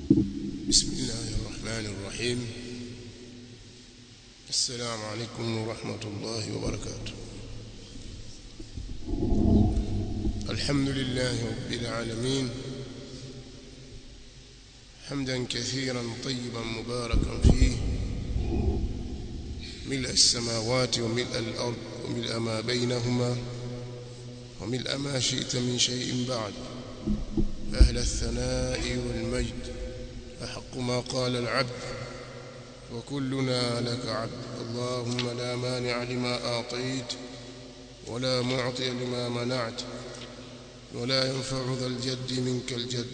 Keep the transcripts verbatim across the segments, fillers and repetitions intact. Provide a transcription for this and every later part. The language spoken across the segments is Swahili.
بسم الله الرحمن الرحيم. السلام عليكم ورحمة الله وبركاته. الحمد لله رب العالمين، حمدا كثيرا طيبا مباركا فيه، ملء السماوات وملء الأرض وملء ما بينهما وملء ما شئت من شيء بعد، أهل الثناء والمجد، أحق ما قال العبد وكلنا لك عبد. اللهم لا مانع لما أعطيت ولا معطي لما منعت ولا ينفع ذا الجد منك الجد.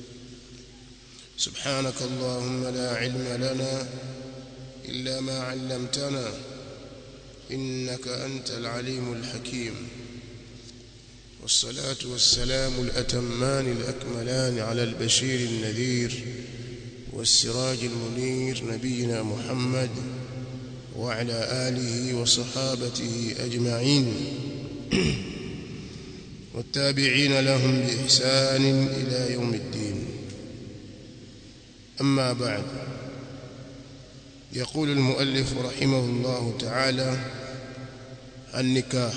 سبحانك اللهم لا علم لنا إلا ما علمتنا إنك أنت العليم الحكيم. والصلاة والسلام الأتمان الأكملان على البشير النذير والسراج المنير نبينا محمد وعلى آله وصحابته أجمعين والتابعين لهم بإحسان إلى يوم الدين. أما بعد، يقول المؤلف رحمه الله تعالى: النكاح.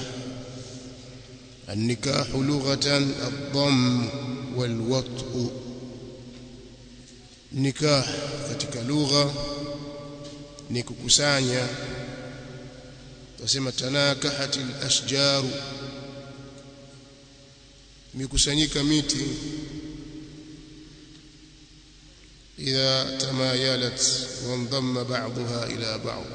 النكاح لغة الضم والوطء. Nikah katika lugha ni kukusanya, tusema tanakahatil ashjaru, mikusanyika miti, idha tamayalat wandamma ba'daha ila ba'd.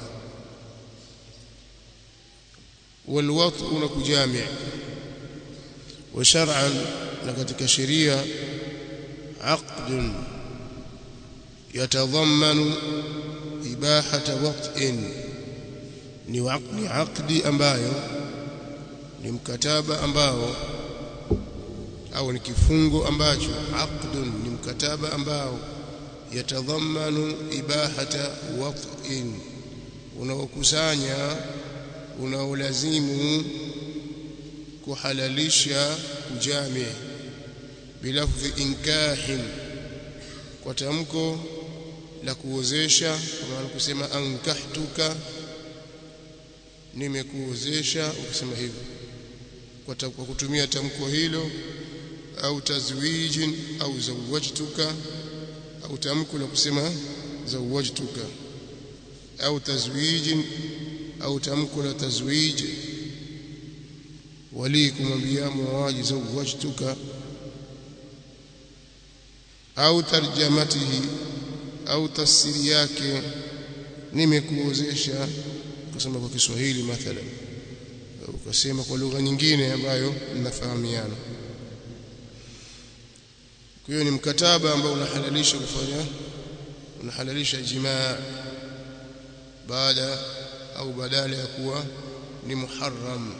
Walwat'u na kujami'. Wa shar'an, na katika sheria, aqdun yatadhammanu ibahata waqtin, ni waqni aqdi ambayo ni mkataba ambao au ni kifungo ambacho, aqdun ni mkataba ambao, yatadhammanu ibahata waqtin, unaokusanya, unaolazimu kuhalalisha kujami, bilafdhi inkahin, kwa tamko la kuozesha, kwa maana kusema ankahtuka, nimekuozesha, ukisema hivyo kwa kutumia tamko hilo, au tazwijin au zawajtuka, au tamko la kusema zawajtuka, au tazwijin au tamko la tazwij, wali kumwambia muaji zawajtuka, au tarjamatihi au tafsiri yake, nimekuozesha, kusema kwa Kiswahili mathalan, au kusema kwa lugha nyingine ambayo mnafahamiana. Kwa hiyo ni mkataba ambao unahalalisha kufanya, unahalalisha jimaa baada au badala ya kuwa ni muharram.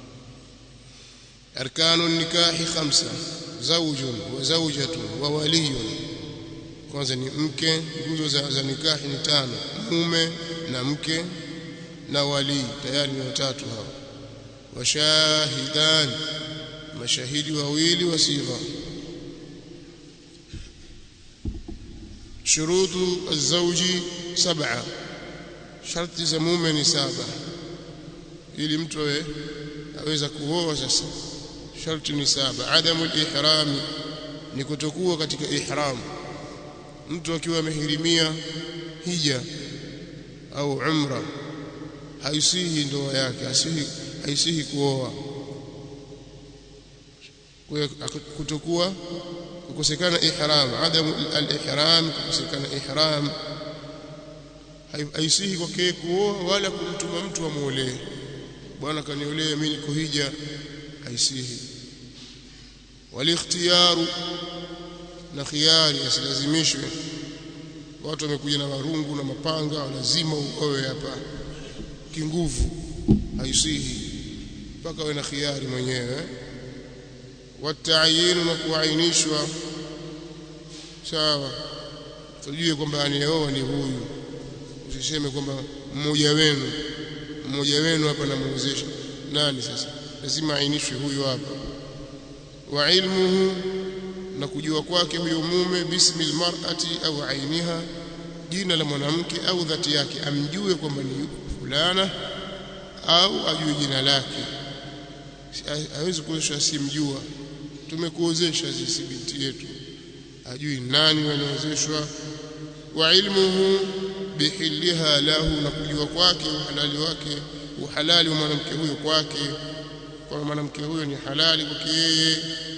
Arkanu nikahi khamsa: zawjun wa zawjatun wa waliyun. Kwanza ni mke, nguzo za, za nikahi ni tano: mume na mke na wali, tayari ni watatu hao. Washahidan, mashahidi wawili wa sigha. Shurutu az-zawji sab'a, sharti za mume ni saba ili mtu aweza kuoa. Sasa sharti ni saba. Adamu al-ihrami, ni kutokuwa katika ihram. Mtu akiwa amehirimia hija au umra, haisihi ndoa yake, haisihi, haisihi kuoa. Kwa kutokuwa, kukosekana ihram, adamu al-ihram, kukosekana ihram, haisihi kwake kuoa wala kumtuma mtu amuolee. Bwana kaniolee mimi niko hija, haisihi. Walikhtiyaru, na khiyari, asilazimishwe. Watu wamekuja na marungu na mapanga, lazima uoe hapa kinguvu, haisihi, mpaka wewe na khiyari mwenyewe. Watayinu, na kuainishwa, sawa, tujue kwamba anayeoa ni huyu. Usiseme kwamba mmoja wenu mmoja wenu hapa namuozesha. Nani sasa? Lazima ainishwe huyu hapa. Wa ilmuhu, na kujua kwake huyo mume bismil mar'ati au ainiha, jina la mwanamke au dhati yake, amjue kwamba ni fulana au ajue jina lake. Hawezi kuozesha asimjua. Tumekuozesha sisi binti yetu, ajui nani wanaozeshwa. Wa ilmuhu bihilliha lahu, na kujua kwake uhalali wake, uhalali wa mwanamke huyo kwake, kwa mwanamke huyo ni halali kwake yeye.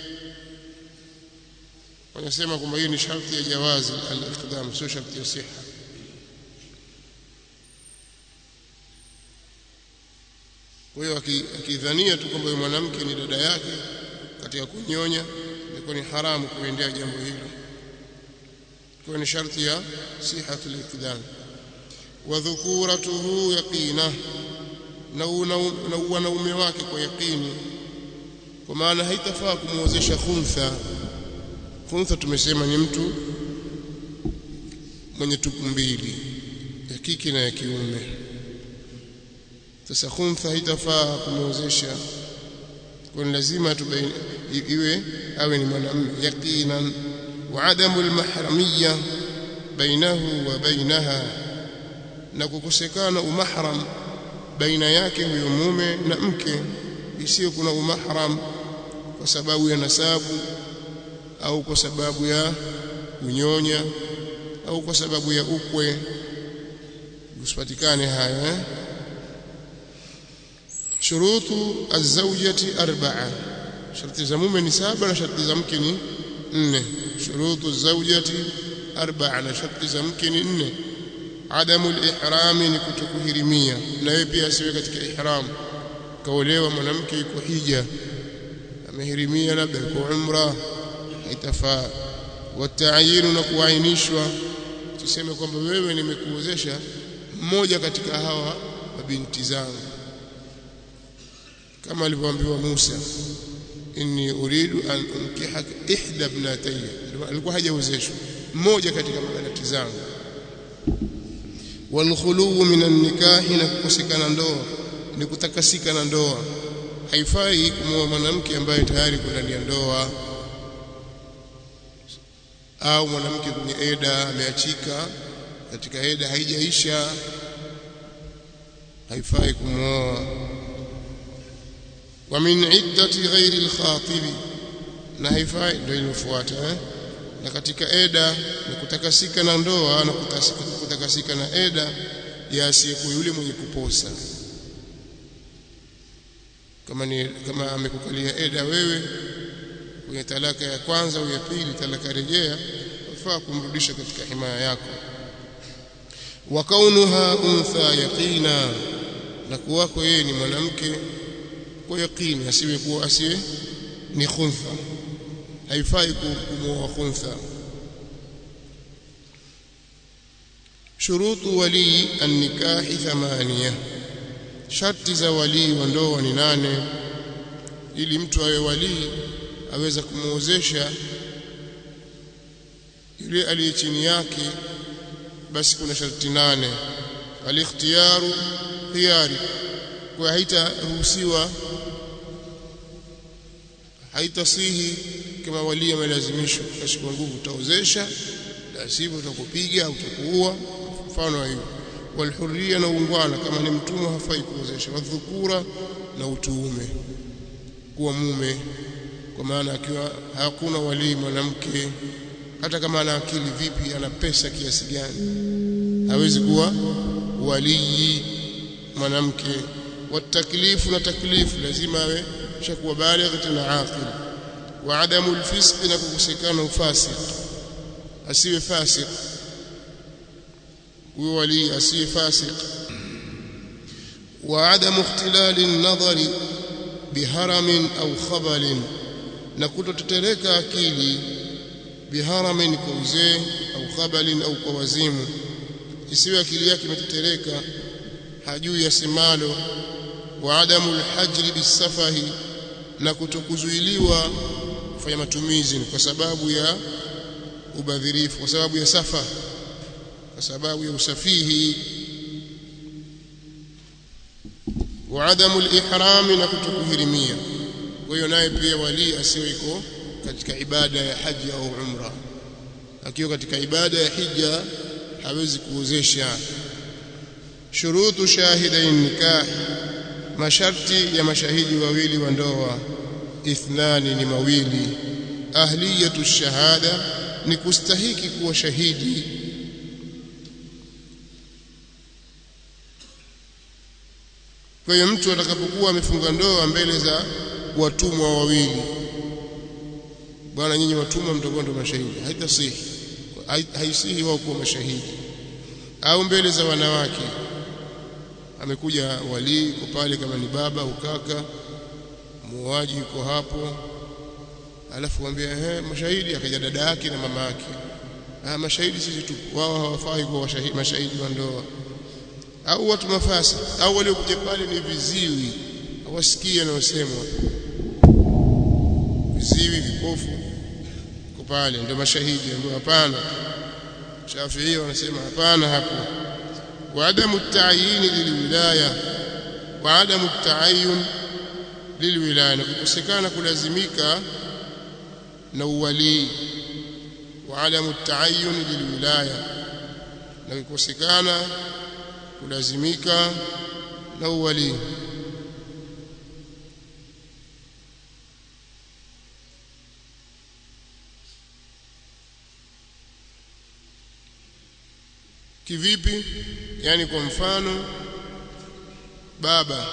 Wanasema kwamba hii ni sharti ya jawazi al-iqdam, sio sharti ya siha. Kwa hiyo akidhania tu kwamba mwanamke ni dada yake katika kunyonya, ilikuwa ni haramu kuendea jambo hilo. Kwa ni sharti ya sihatul iqdam. Wa dhukuratuhu yaqina, na wanaume wake kwa yaqini, kwa maana haitafaa kumuozesha khuntha. Khuntha tumesema ni mtu mwenye tupu mbili, ya kike na ya kiume. Sasa khuntha haitafaa kumuozesha, kwa lazima tubaini iwe awe ni mwanamume yaqinan. Wa adamu almahramiyya bainahu wa bainaha, na kukosekana umahram baina yake huyo mume na mke, isiyo kuna umahram kwa sababu ya nasabu au kwa sababu ya kunyonya au kwa sababu ya ukwe, usipatikane hayo eh. Shurutu az-zawjati arba'a, sharti za mume ni saba na sharti za mke ni nne. Shurutu az-zawjati arba'a, na sharti za mke ni nne. Adamu al-ihram, ni kutokuhirimia, na yeye pia asiwe katika ihram. Kaolewa mwanamke yuko hija, amehirimia labda yuko umra, haitafaa. Wata'yin, na kuainishwa, tuseme kwamba wewe nimekuozesha mmoja katika hawa mabinti zangu, kama alivyoambiwa Musa, inni uridu an unkihaka ihda ibnatayya, alikuwa hajaozeshwa, mmoja katika mabinti zangu. Wal khulu min an-nikah, na kukosekana ndoa, ni kutakasika na ndoa. Haifai kumwoa mwanamke ambaye tayari kuna ndani ya ndoa, au mwanamke kwenye eda ameachika, katika eda haijaisha, haifai kumwoa. Wa min iddati ghairi al-khatib, na haifai, ndio inofuata eh? Na katika eda ni kutakasika na ndoa, na kutakasika na eda ya asiyekuwa yule mwenye kuposa. Kama ni kama amekukalia eda wewe kwenye talaka ya kwanza au ya pili, talaka rejea, wafaa kumrudisha katika himaya yako. Wa kaunuha untha yaqina, na kuwako yeye ni mwanamke kwa yaqini, asiwe kuwa asiwe ni khuntha. Haifai kumwoa khuntha. Shurutu wali an-nikahi thamania, sharti za wali wa ndoa ni nane. Ili mtu awe wali aweza kumuozesha yule aliye chini yake, basi kuna sharti nane. Al-ikhtiyaru khiyari, kwa haitaruhusiwa, haitasihi kama wali amelazimishwa kashika nguvu utaozesha, la sivyo utakupiga au utakuua, mfano hiyo. Wal hurriya, na ungwana, kama ni mtumwa hafai kuozesha. Wa dhukura, na utuume, kuwa mume, kwa maana akiwa hakuna wali mwanamke, hata kama ana akili vipi, ana pesa kiasi gani, hawezi kuwa wali mwanamke. Wa taklifu, na taklifu lazima awe shakuwa baligh na aqil. Wa adamu al-fisq, na kukosekana ufasik, asiwe fasik huyo wali, asiwe fasik. Wa adamu ikhtilali an-nadhari biharamin au khabalin, na kutotetereka akili biharamin, kwa uzee, au khabalin, au kwa wazimu. Isiwe akili yake imetetereka, hajui yasemalo. Wa adamu al-hajri bisafahi, na kutokuzuiliwa kufanya matumizi kwa sababu ya ubadhirifu, kwa sababu ya safa, kwa sababu ya usafihi. Wa adamu al-ihram, na kutokuhirimia. Kwa hiyo naye pia wali asiwe iko katika ibada ya haji au umra. Akiwa katika ibada ya hija hawezi kuozesha. Shurutu shahidain nikah, masharti ya mashahidi wawili wa ndoa. Ithnani, ni mawili. Ahliyatu shahada, ni kustahiki kuwa shahidi. Kwa hiyo mtu atakapokuwa amefunga ndoa mbele za watumwa wawili, bwana nyinyi watumwa mtakuwa ndo mashahidi, haitasihi, haisihi wao kuwa mashahidi. Au mbele za wanawake, amekuja wali yuko pale, kama ni baba au kaka, muoaji yuko hapo, alafu waambia eh mashahidi, akaja dada yake na mama yake, ah mashahidi sisi tu, wao hawafai kuwa mashahidi wa ndoa. Au watu mafasi, au waliokuja pale ni viziwi, hawasikia yanayosemwa, viziwi, vipofu, kwa pale ndio mashahidi. Ndio hapana, Shafi'i wanasema hapana hapo. Wa adamu at-ta'yin lilwilaya, wa adamu at-ta'ayyun lilwilaya, na kukosekana kulazimika na uwali. Wa adamu at-ta'ayyun lilwilaya, na kukosekana kulazimika na uwali. Kivipi? Yani kwa mfano baba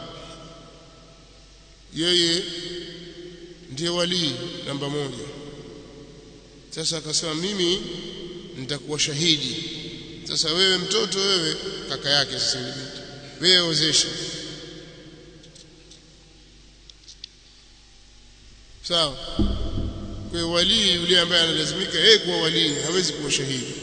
yeye ndiye wali namba moja. Sasa akasema mimi nitakuwa shahidi. Sasa wewe mtoto, wewe kaka yake, sasa ile binti wewe ozesha, sawa? Kwa wali yule ambaye analazimika yeye kuwa wali hawezi kuwa shahidi,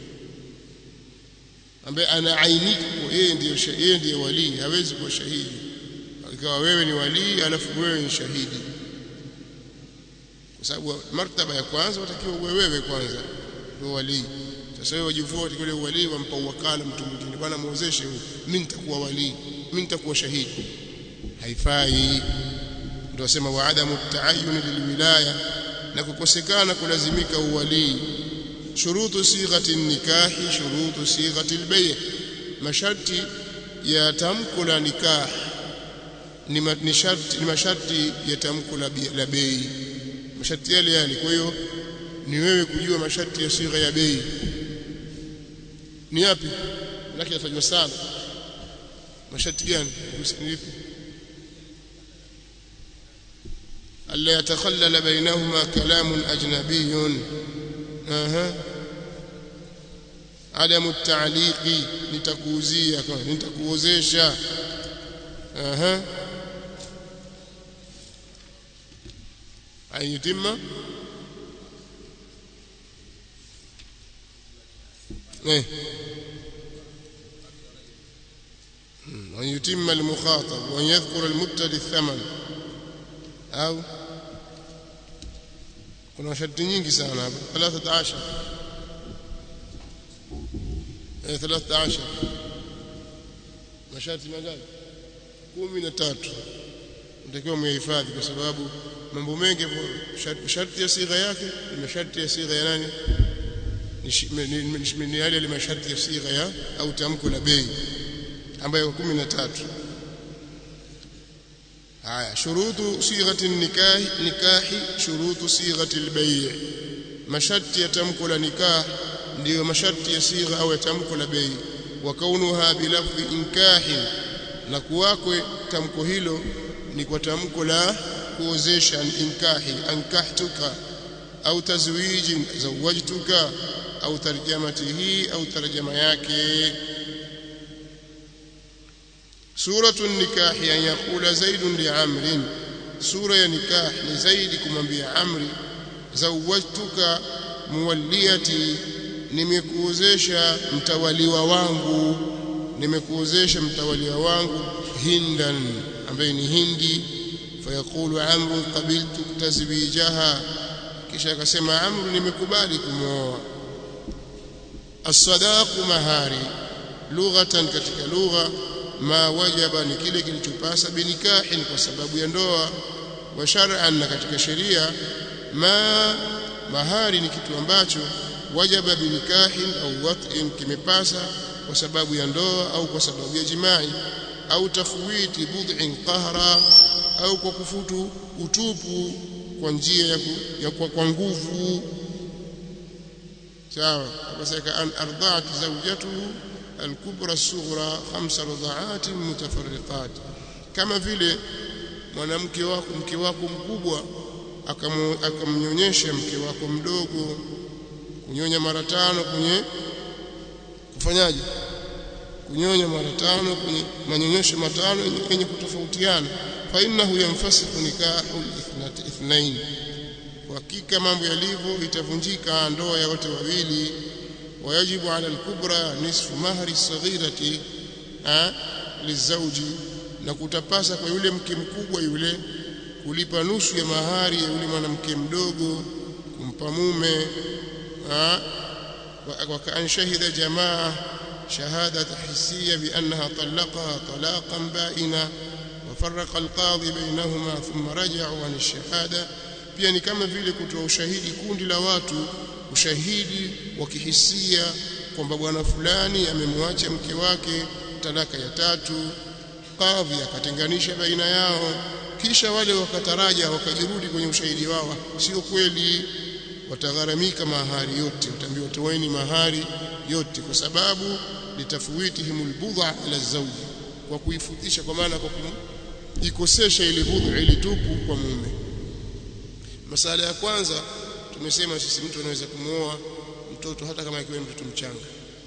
ambaye anaainika yeye ndiye yeye ndiye wali hawezi kuwa shahidi. Ikawa wewe ni wali alafu wewe ni shahidi, kwa sababu martaba ya kwanza watakiwa uwe wewe kwanza ndio wali. Sasa wewe wajivua kule wali, wampa wakala mtu mwingine, bwana muozeshe huyu, mimi nitakuwa wali, mimi nitakuwa shahidi, haifai. Ndio wasema wa adamu ta'ayyun lilwilaya, na kukosekana kulazimika uwali. Shurutu sighati nikahi, shurutu sighati albay', masharti ya tamko la nikah ni ni sharti ni masharti ya tamko la bei, masharti yale yale. Kwa hiyo ni wewe kujua masharti ya sigha ya bei ni yapi, lakini yatajwa sana masharti gani, usinipi alla yatakhallala bainahuma kalamun ajnabiyyun. aha adamu at-ta'liqi, nitakuuzia, nitakuozesha. aha ayutimma eh أن يتم المخاطب وأن يذكر المبتدئ الثمن. أو kuna sharti nyingi sana hapa, ثلاثة عشر eh ثلاثة عشر masharti mangapi? kumi na tatu. Natakiwa muhifadhi, kwa sababu mambo mengi sharti ya sigha yake ni masharti ya sigha ya nani, ni yale ile masharti ya sigha ya au tamko la bei ambayo kumi na tatu. haya shurutu sighati nikahi nikahi shurutu sighati albay', masharti ya tamko la nikah ndio masharti ya sigha au ya tamko la bei. Wa kaunuha bilafzi inkahi, na kuwakwe tamko hilo ni kwa tamko la kuozesha, inkahi, ankahtuka au tazwiji, zawajtuka, au tarjamatihi au tarjama yake. Suratu nikahi an yaqula zaidun li amrin, sura ya nikah ni zaidi kumwambia Amri, zawajtuka muwalliyati, nimekuozesha mtawaliwa wangu, nimekuozesha mtawaliwa wangu, Hindan, ambaye ni Hindi. Fayaqulu Amru qabiltu tazwijaha, kisha akasema Amru nimekubali kumwoa. As-sadaqu mahari, lughatan, katika lugha, ma wajaba ni kile kilichopasa, binikahin, kwa sababu ya ndoa, wa shar'an, na katika sheria, ma mahari ni kitu ambacho wajaba binikahin au wat'in, kimepasa kwa sababu ya ndoa au kwa sababu ya jimai, au tafwiti bud'in qahra, au kwa kufutu utupu kwa njia ya, ku, ya kwa, kwa nguvu. sawa. Akasema an arda'at zawjatuhu al-kubra as-sughra khamsa radha'at mutafarriqat, kama vile mwanamke wako mke wako mkubwa akamnyonyesha mke wako mdogo, kunyonya mara tano kwenye kufanyaje kunyonya mara tano kwenye manyonyesho matano yenye kutofautiana. Fa innahu yanfasihu nikahu ithnain, kwa hakika mambo yalivyo itavunjika ndoa ya wote wawili. Wayajibu ala al-kubra nisfu mahri as-saghirati lizawji, na kutapasa kwa yule mke mkubwa yule kulipa nusu ya mahari ya yule mwanamke mdogo kumpa mume. wa kaan shahida jamaa shahadata hisiya bi annaha talaqaha talaqan ba'ina wa farraqa al-qadhi bainahuma thumma raja'u an ash-shahada, pia ni kama vile kutoa ushahidi kundi la watu, ushahidi wa kihisia kwamba bwana fulani amemwacha mke wake talaka ya tatu, kadhi akatenganisha baina yao, kisha wale wakataraja wakajirudi kwenye ushahidi wao, sio kweli, watagharamika mahari yote, utaambiwa toeni mahari yote, kwa sababu litafwitihimul budha ala zawji, kwa kuifutisha, kwa maana kwa kuikosesha ile budha ile tupu kwa mume. Masala ya kwanza tumesema sisi, mtu anaweza kumuoa mtoto hata kama akiwa mtoto mchanga,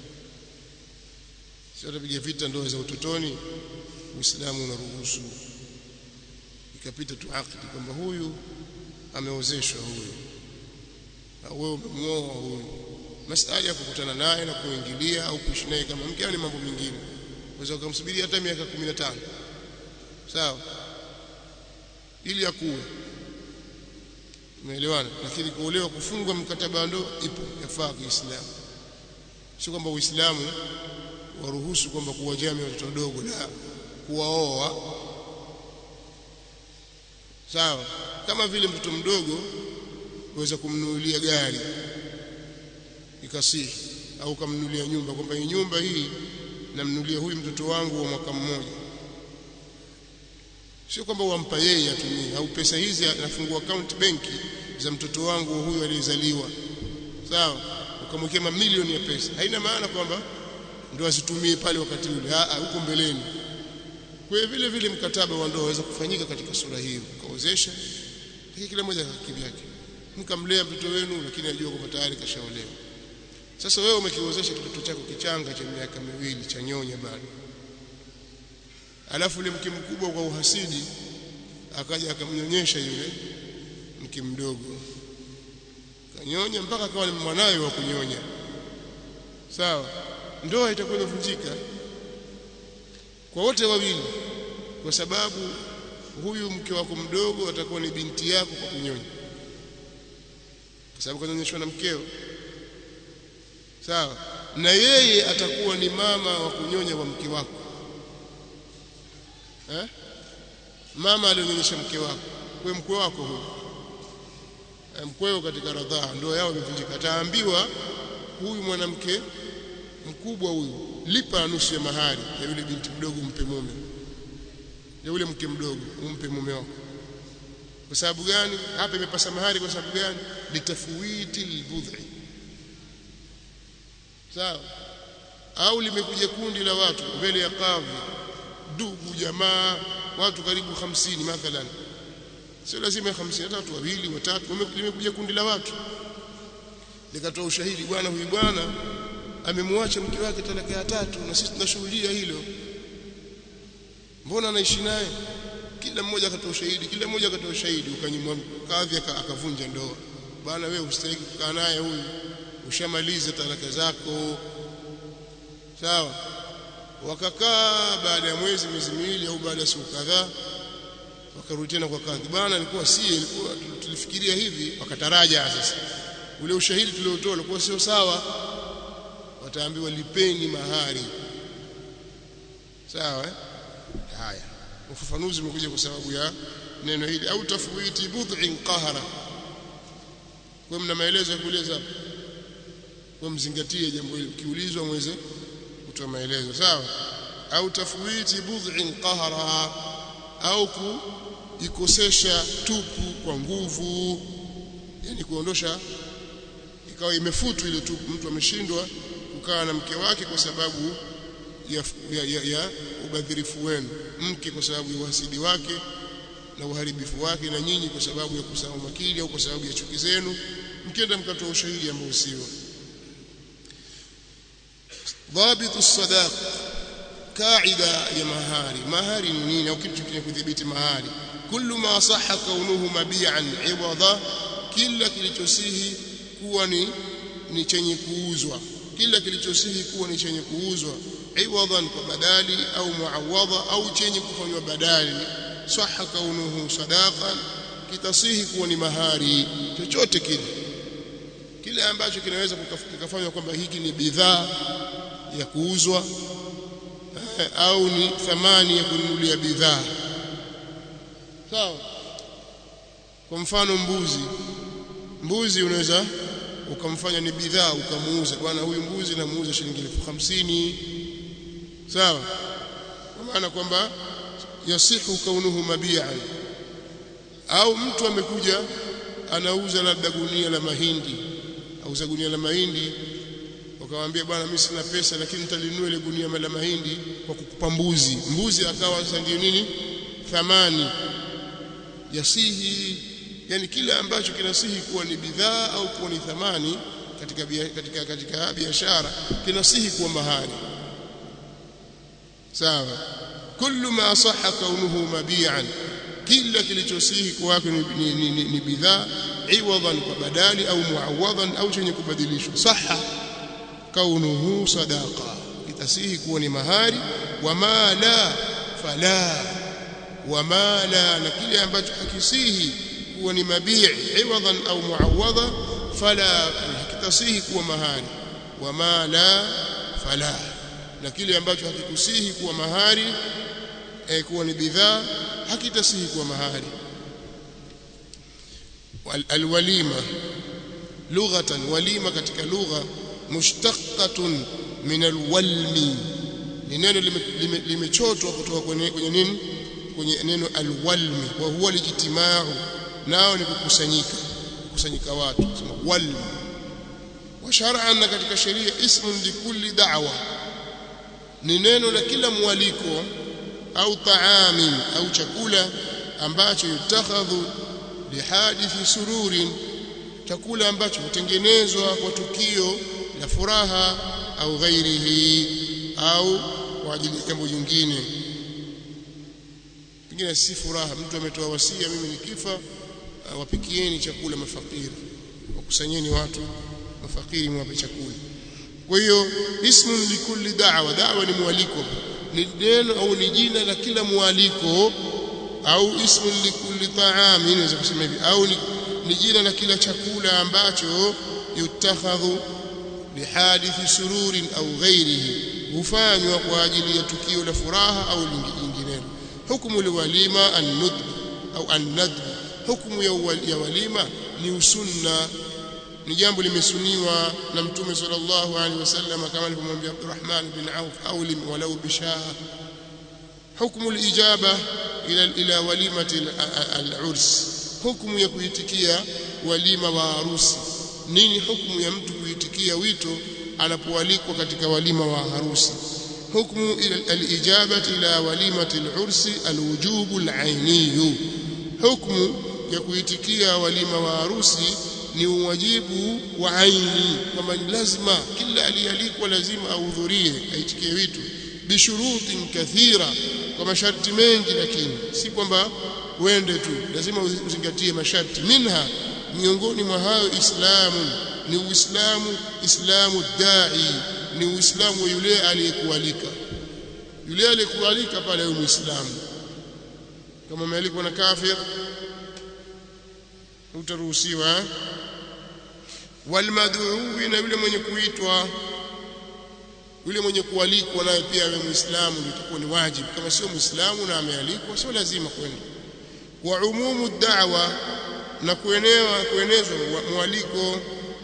sio atapiga vita ndoa za utotoni. Uislamu unaruhusu, ikapita tu akdi kwamba huyu ameozeshwa huyu au wewe umemuoa huyu, masala ya kukutana naye na kuingilia au kuishi naye kama mke ni mambo mengine, unaweza kumsubiri hata miaka kumi na tano, sawa, ili akuwe, umeelewana. Lakini kuolewa, kufungwa mkataba ndo ipo, yafaa Kiislamu, sio kwamba Uislamu waruhusu kwamba kuwajamii watoto wadogo, la, kuwaoa, sawa. Kama vile mtoto mdogo uweza kumnunulia gari ikasihi, au kumnunulia nyumba, kwamba hii nyumba hii namnunulia huyu mtoto wangu wa mwaka mmoja, sio kwamba wampa yeye atumie, au pesa hizi anafungua account benki za mtoto wangu huyu aliyezaliwa, sawa, ukamwekea mamilioni ya pesa. Haina maana kwamba ndio asitumie pale wakati ule, a huko mbeleni. Kwa vile vile mkataba wa ndoa unaweza kufanyika katika sura hiyo, ukaozesha, lakini kila mmoja haki yake, mkamlea mtoto wenu, lakini ajua kwamba tayari kashaolewa. Sasa wewe umekiozesha kitoto chako kichanga cha miaka miwili cha nyonya bado, alafu yule mke mkubwa kwa uhasidi akaja akamnyonyesha yule mke mdogo, kanyonya mpaka akawa ni mwanawe wa kunyonya, sawa, ndoa itakuwa imevunjika kwa wote wawili, kwa sababu huyu mke wako mdogo atakuwa ni binti yako kwa kunyonya, kwa sababu kanyonyeshwa na mkeo, sawa, na yeye atakuwa ni mama wa kunyonya wa mke wako, eh, mama alionyonyesha mke wako, kwa mkwe wako huyo, mkweo katika radhaa, ndoa yao imevunjika. Ataambiwa huyu mwanamke mkubwa huyu, lipa nusu ya mahari ya yule binti mdogo, umpe mume, ya yule mke mdogo umpe mume wako. Kwa sababu gani hapa imepasa mahari? Kwa sababu gani? Litafwiti albudhi, sawa. Au limekuja kundi la watu mbele ya kadhi, ndugu jamaa, watu karibu hamsini mathalan, sio lazima hamsini, hata watu wawili watatu, limekuja kundi la watu likatoa ushahidi, bwana huyu bwana amemwacha mke wake talaka ya tatu na sisi tunashuhudia hilo, mbona anaishi naye? Kila mmoja akatoa ushahidi, kila mmoja akatoa ushahidi, ukanyimwa kadhi akavunja ndoa. Bwana wewe usitaki kukaa naye huyu, ushamaliza talaka zako, sawa. Wakakaa, baada ya mwezi miezi miwili au baada ya siku kadhaa wakarudi tena kwa kadhi, bwana alikuwa si ilikuwa tulifikiria hivi, wakataraja. Sasa ule ushahidi tuliotoa ulikuwa sio sawa, wataambiwa lipeni mahari, sawa eh? Haya, ufafanuzi umekuja kwa sababu ya neno hili. Au tafwiti bud'in qahara, kwa mna maelezo ya kueleza hapo, kwa mzingatie jambo hili ukiulizwa mweze kutoa maelezo sawa. Au tafwiti bud'in qahra, au kuikosesha tupu kwa nguvu, yani kuondosha ikawa imefutu ile tupu, mtu ameshindwa kukaa na mke wake kwa sababu ya, ya, ya, ya ubadhirifu wenu, mke kwa sababu ya uhasidi wake na uharibifu wake, na nyinyi kwa sababu ya kusahau makili au kwa sababu ya chuki zenu, mkienda mkatoa ushahidi ambao sio. Dhabitu as-sadaq, kaida ya mahari. Mahari ni nini au kitu chenye kudhibiti mahari? Kullu ma sahha kaunuhu mabi'an 'iwadha, kila kilichosihi kuwa ni ni chenye kuuzwa, kila kilichosihi kuwa ni chenye kuuzwa, iwadhan kwa badali au muawadha au chenye kufanywa badali, sahha kaunuhu sadaqan, kitasihi kuwa ni mahari. Chochote kile kile ambacho kinaweza kukafanywa kwamba hiki ni bidhaa ya kuuzwa au ni thamani ya kununulia bidhaa sawa. Kwa mfano mbuzi, mbuzi unaweza ukamfanya ni bidhaa ukamuuza, bwana huyu mbuzi namuuza shilingi elfu hamsini sawa, kwa maana kwamba yasihu kaunuhu mabi'an. Au mtu amekuja anauza labda gunia la mahindi, auza gunia la mahindi, wakamwambia bwana mimi sina pesa lakini nitalinunua ile gunia la mahindi kwa kukupa mbuzi. Mbuzi akawa sasa ndio nini thamani, yasihi, yani kila ambacho kinasihi kuwa ni bidhaa au kuwa ni thamani katika bia, katika katika biashara kinasihi kuwa mahari sawa. Kullu ma sahha kaunuhu mabi'an, kila kilichosihi kwake ni, ni, ni, ni, ni bidhaa, iwadhan kwa badali au muawadhan au chenye kubadilishwa, sahha kaunuhu sadaqa, kitasihi kuwa ni mahari. Wama la fala, wama la, na kile ambacho hakisihi kuwa ni mabii' iwadhan au muawadha, fala, kitasihi kuwa mahari. Wama la fala, na kile ambacho hakikusihi kuwa mahari eh, kuwa ni bidhaa, hakitasihi kuwa mahari. Alwalima lughatan, walima katika lugha mushtaqatun min alwalmi, ni neno limechotwa kutoka kwenye kwenye nini, kwenye neno alwalmi. Wa huwa lijtimau, nao ni kukusanyika, kukusanyika watu, sema walm. Wa shar'an, na katika sheria, ismun likulli da'wa, ni neno la kila mwaliko au taamin au chakula ambacho yutakhadhu lihadithi sururin, chakula ambacho hutengenezwa kwa tukio la furaha au ghairihi, au kwa ajili ya jambo jingine. Pengine si furaha, mtu ametoa wasia, mimi nikifa wapikieni chakula mafakiri, wakusanyeni watu mafakiri mwape chakula. Kwa hiyo ismun likulli da'wa, da'wa ni mwaliko, ni neno au ni jina la kila mwaliko, au ismun likulli ta'am, inaweza kusema hivi, au ni, ni jina la kila chakula ambacho yutakhadhu lihadithi sururin au ghairihi, hufanywa kwa ajili ya tukio la furaha au linginelo. Hukumu alwalima an-nudb au an-nadb, hukumu ya walima ni usunna, ni jambo limesuniwa na Mtume sallallahu alaihi wasallam, kama alivyomwambia Abdurrahman bin Auf, au lim walau bishaa. Hukumu al-ijaba ila ila walimati al-urs, hukumu ya kuitikia walima wa harusi. Nini hukumu ya mtu kuitikia wito anapoalikwa katika walima wa harusi? Hukumu al-ijabati ila walimati al-ursi al-wujubu al-ainiyu, hukumu ya kuitikia walima wa harusi ni uwajibu wa aini, kwamba ni lazima kila aliyealikwa lazima ahudhurie, aitikie wito, bishurutin kathira, kwa masharti mengi, lakini si kwamba uende tu, lazima uzingatie masharti. Minha, miongoni mwa hayo, islamu ni uislamu, islamu dai ni uislamu yule aliyekualika, yule aliyekualika pale ni muislamu. Kama umealikwa na kafir utaruhusiwa. Walmad'u, na yule mwenye kuitwa, yule mwenye kualikwa naye pia awe muislamu, itakuwa ni wajibu. Kama sio muislamu na amealikwa, sio lazima kwenda. Wa umumu da'wa, na kuenewa kuenezwa mwaliko.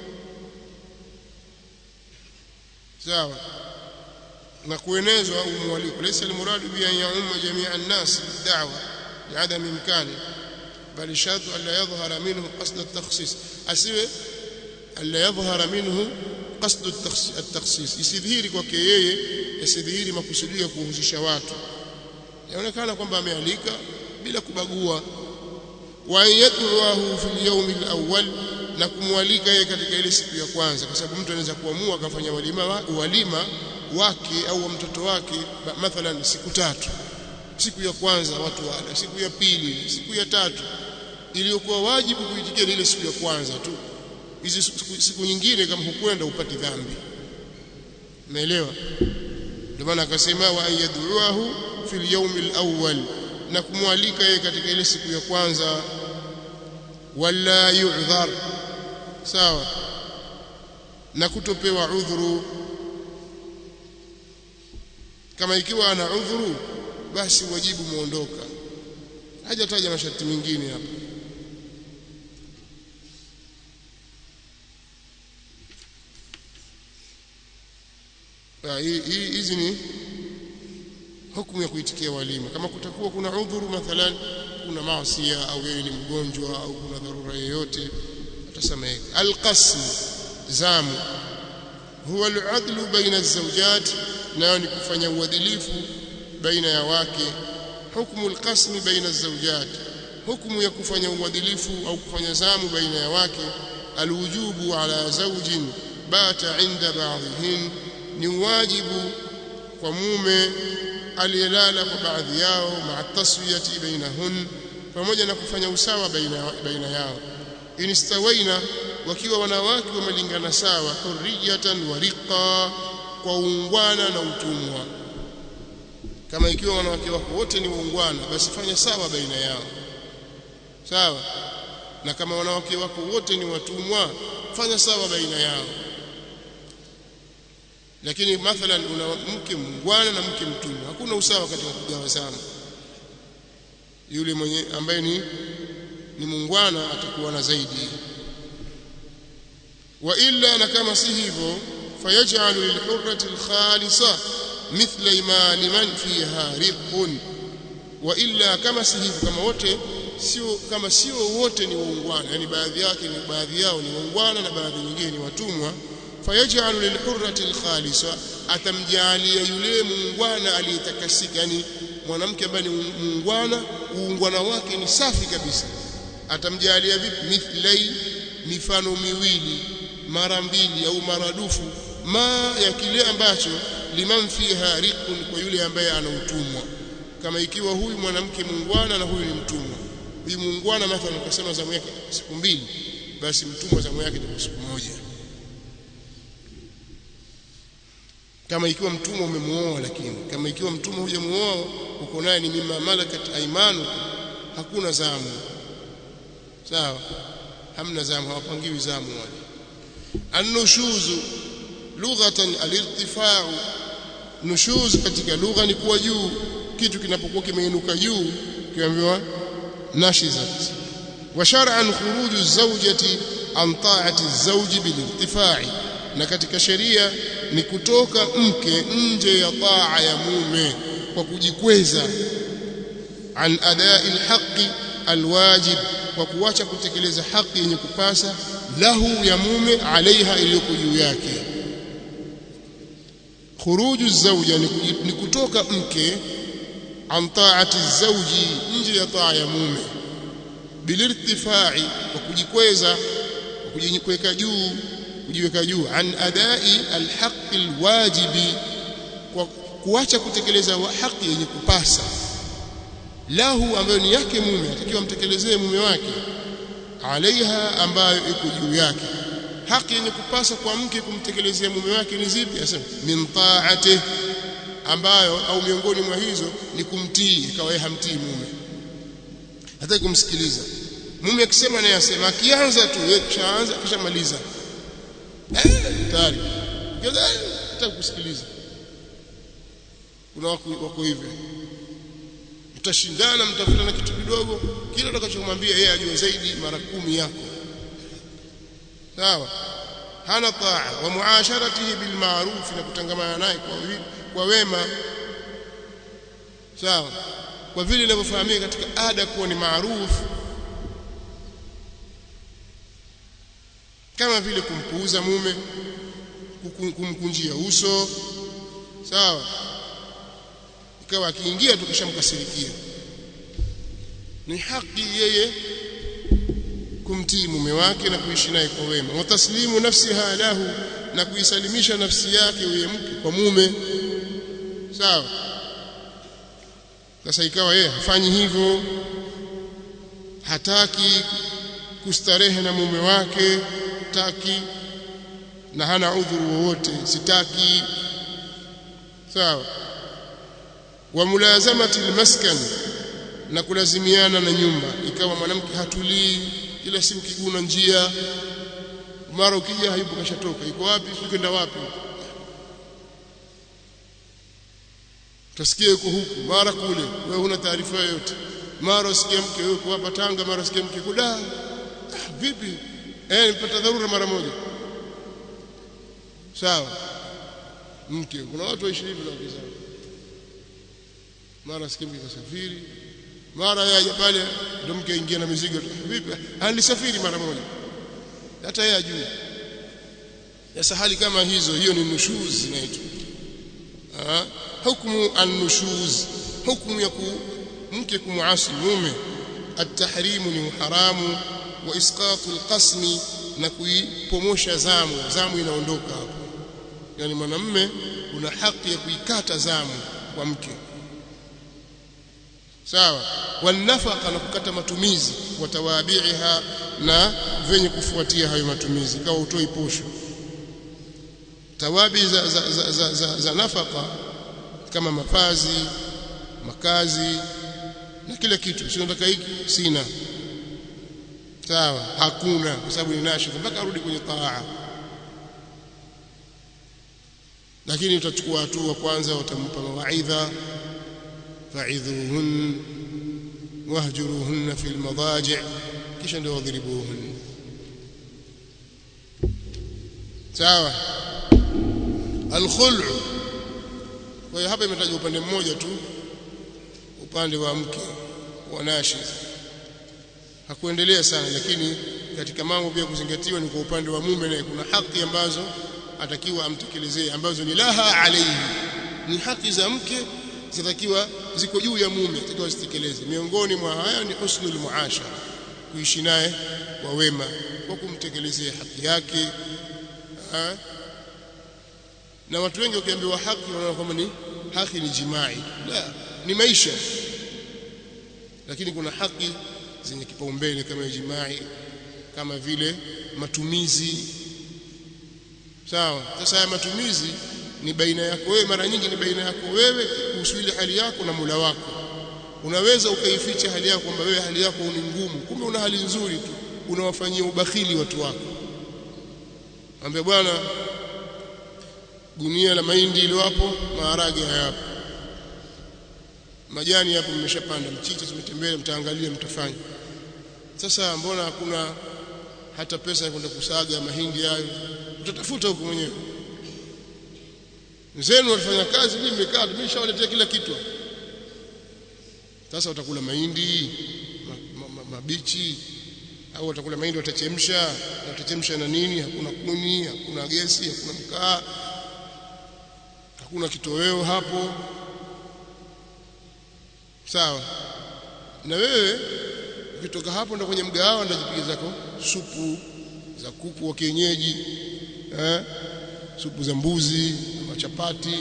sawa na kuenezwa mwaliko. laysa almuradu bi an ya'umma jami'a an-nas bid-da'wa li'adam imkani bal shartu an la yadhhara minhu qasd at-takhsis, asiwe alla yadhhara minhu qasd at-takhsis, isidhihiri kwake yeye, isidhihiri makusudio ya kuhusisha watu, yaonekana kwamba amealika bila kubagua. Wa yad'uhu fi al-yawm al-awwal, na kumwalika yeye katika ile siku ya kwanza, kwa sababu mtu anaweza kuamua akafanya walima walima wake au mtoto wake mathalan siku tatu. Siku ya kwanza watu wala, siku ya pili, siku ya tatu, iliyokuwa wajibu kuitikia ile siku ya kwanza tu. Hizi siku, siku nyingine kama hukwenda upati dhambi. Umeelewa? Ndio maana akasema wa yad'uhu fil yawm al-awwal, na kumwalika yeye katika ile siku ya kwanza. Wala yu'dhar, sawa, na kutopewa udhuru. Kama ikiwa ana udhuru basi wajibu muondoka. Hajataja masharti mengine hapa. Hizi ni hukumu ya kuitikia walima. Kama kutakuwa kuna udhuru, mathalan kuna maasi au yeye ni mgonjwa au kuna dharura yoyote, atasameheka. Alqasm, zamu, huwa al-adlu baina az-zawjat, nayo ni kufanya uadilifu baina ya wake. Hukumu al-qasm baina az-zawjat, hukumu ya kufanya uadilifu au kufanya zamu baina ya wake. Alwujubu ala zawjin bata inda ba'dihim, ni wajibu kwa mume aliyelala kwa baadhi yao, ma'a taswiyati bainahun, pamoja na kufanya usawa baina baina yao. Inistawaina, wakiwa wanawake wamelingana sawa, hurriyatan wa riqa, kwa uungwana na utumwa. Kama ikiwa wanawake wako wote ni waungwana, basi fanya sawa baina yao, sawa. Na kama wanawake wako wote ni watumwa, fanya sawa baina yao. Lakini mathalan una mke muungwana na mke mtumwa, hakuna usawa katika kugawa sana. Yule mwenye ambaye ni ni muungwana atakuwa na zaidi. Wa illa, na kama si hivyo, fayaj'alu lilhurrati alkhalisa mithla imani man fiha riqun. Wa illa, kama si hivyo, kama wote sio, kama sio wote ni waungwana, yani baadhi yake ni baadhi yao ni waungwana na baadhi nyingine ni watumwa, fayaj'alu lilhurrati alkhalisa, atamjalia yule muungwana aliyetakasika, yani mwanamke ambaye ni muungwana, uungwana wake ni safi kabisa, atamjalia vipi? Mithlai, mifano miwili, mara mbili au maradufu, ma ya kile ambacho liman fiha riqun, kwa yule ambaye ana utumwa. Kama ikiwa huyu mwanamke muungwana na huyu ni mtumwa, huyu muungwana mathalan ukasema zamu yake siku mbili, basi mtumwa zamu yake ni siku moja. Kama ikiwa mtumwa umemuoa, lakini kama ikiwa mtumwa hujamuoa uko naye ni mimma malakat aymanu, hakuna zamu, sawa, hamna zamu, hawapangiwi zamu wale. An-nushuzu lughatan al-irtifa'u, nushuz katika lugha ni kuwa juu, kitu kinapokuwa kimeinuka juu kiambiwa nashizat. Wa shar'an khuruju az-zawjati an ta'ati az-zawji bil-irtifa'i, na katika sheria ni kutoka mke nje ya taa ya mume kwa kujikweza. An ada'i al-haqqi al-wajib, kwa kuacha kutekeleza haki yenye kupasa, lahu ya mume, alaiha iliyoko juu yake. Khuruju az-zawja ni kutoka mke an ta'ati az-zawji, nje ya taa ya mume, bilirtifa'i, kwa kujikweza, kwa kujikweka juu, kujiweka juu. An adai alhaqi alwajibi, kwa kuacha kutekeleza haki yenye kupasa, lahu ambayo ni yake mume, atakiwa mtekelezee mume wake, alaiha ambayo iko juu yake. Haki yenye kupasa kwa mke kumtekelezea mume wake ni zipi? Asema min ta'ati, ambayo au miongoni mwa hizo ni kumtii, ikawa yeye hamtii mume, hata kumsikiliza mume. Akisema naye asema, akianza tu yeye kishaanza kishamaliza eh tayari kaza hata kusikiliza. Kuna wako wako hivyo, mtashindana mtafutana kitu kidogo, kila utakachomwambia yeye ajue zaidi mara kumi yako. Sawa? Hana taa. Wa muasharatihi bil ma'ruf, na kutangamana naye kwa kwa wema. Sawa? Kwa vile inavyofahamika katika ada kuwa ni maarufu, kama vile kumpuuza mume, kumkunjia uso. Sawa? Ikawa akiingia tukishamkasirikia, ni haki yeye kumtii mume wake na kuishi naye kwa wema. Wa taslimu nafsiha lahu, na kuisalimisha nafsi yake yeye mke kwa mume. Sawa? Sasa ikawa yeye hafanyi hivyo, hataki kustarehe na mume wake, hataki, na hana udhuru wowote, sitaki. Sawa? Wa mulazamati almaskan, na kulazimiana na nyumba. Ikawa mwanamke hatulii, kila siku kiguna njia, mara ukija hayupo kashatoka, iko wapi kwenda wapi, utasikia yuko huku mara kule, wewe huna taarifa yoyote. Mara usikie mke yuko hapa Tanga, mara usikie mke kuda, ah, vipi eh nipata dharura mara moja. Sawa? Mke, kuna watu waishi hivi na wake zao, mara sikie mke kasafiri, mara yaje pale ndio mke aingia na mizigo, vipi alisafiri mara moja, hata yeye ajue. Sasa hali kama hizo, hiyo ni nushuz inaitwa. Ah, hukumu an-nushuz, hukumu ya mke kumuasi mume. At-tahrimu ni haramu, wa isqatu al-qasmi, na kuipomosha zamu. Zamu inaondoka hapo, yani mwanamume una haki ya kuikata zamu kwa mke. Sawa? Wanafaqa, na kukata matumizi, watawabi'iha, na venye kufuatia hayo matumizi, kama utoi posho. Tawabi za za, za, za, za, za nafaka kama mafazi, makazi na kila kitu. Sio nataka hiki, sina. Sawa? Hakuna, kwa sababu ni nashi mpaka arudi kwenye taa. Lakini utachukua hatua kwanza, utampa mawaidha, fa'idhuhun wahjuruhunna fil madaji', kisha ndio wadhribuhun. Sawa? Al-khul'u, kwa hiyo hapa imetajwa upande mmoja tu, upande wa mke wa nashi, hakuendelea sana. Lakini katika mambo pia kuzingatiwa ni kwa upande wa mume, na kuna haki ambazo atakiwa amtekelezee, ambazo ni laha alayhi, ni haki za mke zitakiwa ziko juu ya mume, atakiwa zitekeleze. Miongoni mwa haya ni husnul muashara, kuishi naye kwa wema, kwa kumtekelezea haki yake. Ha? Na watu wengi wakiambiwa haki wanaona kwamba ni haki ni jimai. La, ni maisha. Lakini kuna haki zenye kipaumbele kama jimai, kama vile matumizi. Sawa? Sasa haya matumizi ni baina yako wewe, mara nyingi ni baina yako wewe kuhusu ile hali yako na Mola wako. Unaweza ukaificha hali yako kwamba wewe hali yako ni ngumu, kumbe una hali nzuri tu, unawafanyia ubakhili watu wako. Ambia bwana, gunia la mahindi ile hapo, maharage hayapo, majani hapo mmeshapanda, mchicha zimetembea, mtaangalia mtafanya. Sasa mbona hakuna hata pesa ya kwenda kusaga mahindi hayo? Utatafuta huko mwenyewe. Mzenu walifanya kazi, mimi nimekaa nimeshawaletea kila kitu. Sasa utakula mahindi mabichi ma, ma, au utakula mahindi watachemsha, watachemsha na nini? Hakuna kuni, hakuna gesi, hakuna mkaa, hakuna kitoweo hapo. Sawa? Na wewe ukitoka hapo ndo kwenye mgahawa ndio jipiga zako supu za kuku wa kienyeji, eh, supu za mbuzi, chapati.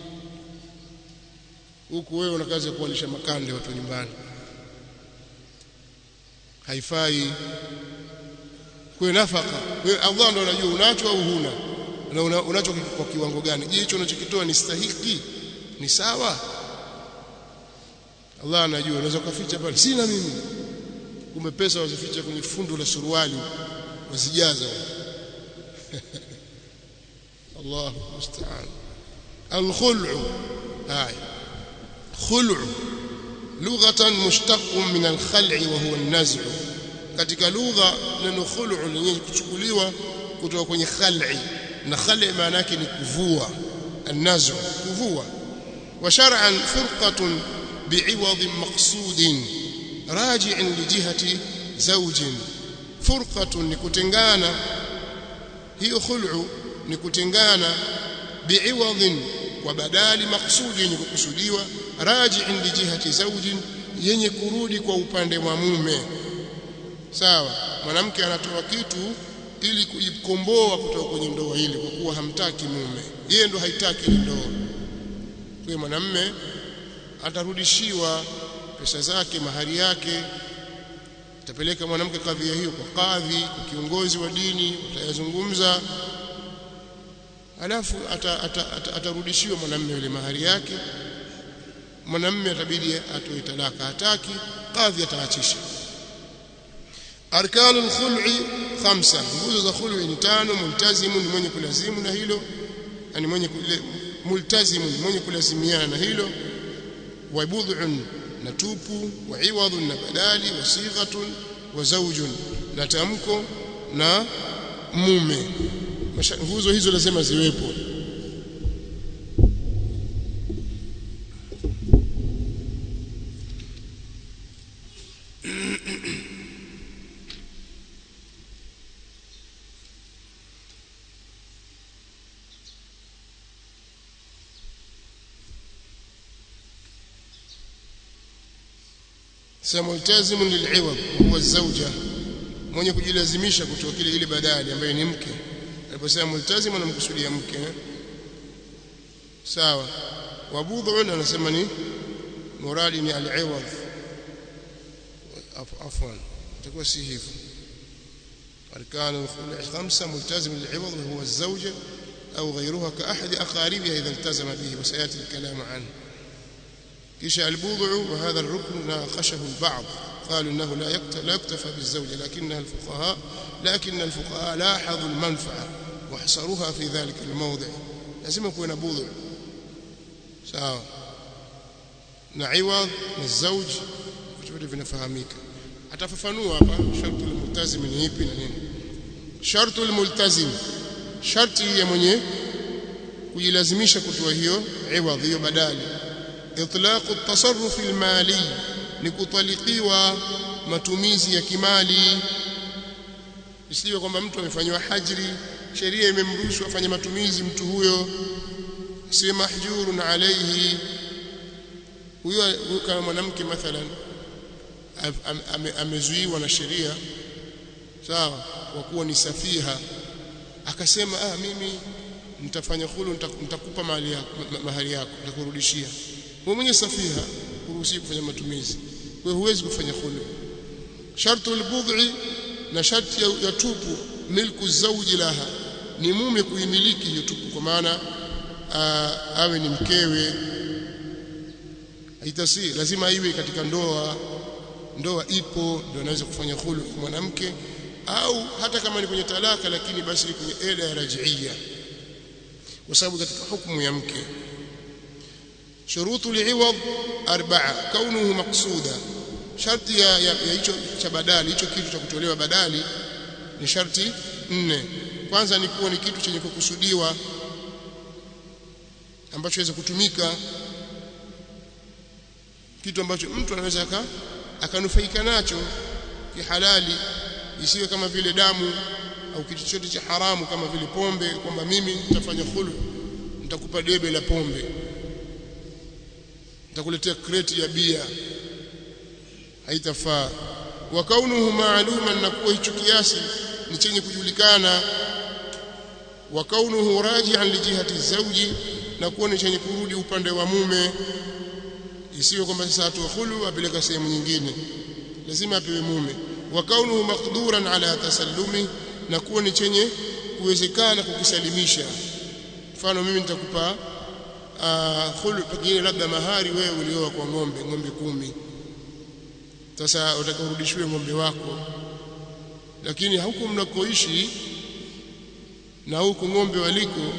Huku wewe una kazi ya kuwalisha makande watu nyumbani. Haifai. Kwa nafaka, wewe Allah ndo anajua unacho au huna, na una, unacho kwa kiwango gani. Je, hicho unachokitoa ni stahiki, ni sawa? Allah anajua. Unaweza kuficha pale, sina mimi, kumbe pesa wazificha kwenye fundo la suruali wazijaza. Allahu musta'an. Al-khul'u, haya khul'u lughatan mushtaqun min al-khal'i wa huwa an-naz'u katika lugha neno khul'u lenye kuchukuliwa kutoka kwenye khal'i na khal'i maana yake ni kuvua an-naz'u kuvua wa shar'an furqatun bi'iwad maqsudin raji'in li jihati zawjin furqatun ni kutengana hiyo khul'u ni kutengana bi'iwad wa badali maqsudi yenye kukusudiwa raji'in li jihati zawjin yenye kurudi kwa upande wa mume sawa mwanamke anatoa kitu ili kujikomboa kutoka kwenye ndoa ile kwa kuwa hamtaki mume yeye ndo haitaki ndoa kwa mwanamume atarudishiwa pesa zake mahari yake atapeleka mwanamke kadhia hiyo kwa kadhi kwa kiongozi wa dini utayazungumza alafu atarudishiwa mwanamume yule mahari yake mwanamume atabidi atoe talaka hataki kadhi ataachisha arkanu al-khul'i khamsa nguzo za khul'i ni tano multazimu ni mwenye kulazimu na hilo yani mwenye multazimu ni mwenye kulazimiana na hilo wa bud'un na tupu wa iwadun na badali wa sighatun wa zawjun na tamko na mume nguzo hizo lazima ziwepo samultazimun lil'iwad huwa zawja mwenye kujilazimisha kutoa kile ile badali ambaye ni mke aliposema multazimu anamkusudia mke sawa wabudhun anasema ni muradi ni al-iwad afwan itakuwa si hivyo arkan al-khulu' khamsa multazim lil'iwad huwa az-zawja au ghayruha ka ahad aqaribiha idha iltazama bihi wa sayati al-kalam anhu kisha al-bud'u wa hadha ar-rukn naqashahu al-ba'd قالوا انه لا لا يكتفى بالزوجه لكنها الفقهاء لكن الفقهاء لاحظوا المنفعه واحصروها في ذلك الموضع لازم يكون بوضع sawa na iwad na zawj vitu vinafahamika atafafanua hapa shartu al-multazim ni ipi na nini shartu al-multazim sharti ya mwenye kujilazimisha kutoa hiyo iwad hiyo badali itlaq at-tasarruf al-mali ni kutalikiwa matumizi ya kimali isiwe kwamba mtu amefanywa hajri sheria imemruhusu afanye matumizi mtu huyo si mahjurun alayhi huyo kama mwanamke mathalan amezuiwa na sheria sawa kwa kuwa ni safiha akasema ah mimi nitafanya khulu nitakupa mali yako mahari yako nitakurudishia wewe mwenye safiha huruhusi kufanya matumizi wewe huwezi kufanya khulu shartu al-bud'i na sharti ya tupu milku zawji laha ni mume kuimiliki hiyo tupu kwa maana awe ni mkewe haitasi lazima iwe katika ndoa ndoa ipo ndio anaweza kufanya khulu kwa mwanamke au hata kama ni kwenye talaka lakini basi ni kwenye eda ya raj'iyya kwa sababu katika hukumu ya mke shurutu li'iwad arba'a kaunuhu maqsuda sharti ya hicho cha badali hicho kitu cha kutolewa badali ni sharti nne kwanza ni kuwa ni kitu chenye kukusudiwa ambacho kiweza kutumika kitu ambacho mtu anaweza akanufaika nacho kihalali isiwe kama vile damu au kitu chochote cha haramu kama vile pombe kwamba mimi nitafanya khulu nitakupa debe la pombe nitakuletea kreti ya bia haitafaa wa kaunuhu ma'luman na kuwa hicho kiasi ni chenye kujulikana wa kaunuhu raji'an li jihati zawji na kuwa ni chenye kurudi upande wa mume isiwe kwamba sasa atoe khulu apeleka sehemu nyingine lazima apewe mume wa kaunuhu maqduran ala tasallumi na kuwa ni chenye kuwezekana kukisalimisha mfano mimi nitakupa khulu pengine labda mahari wewe ulioa kwa ng'ombe ng'ombe kumi sasa utakarudishiwe ng'ombe wako lakini huko mnakoishi na huko ng'ombe waliko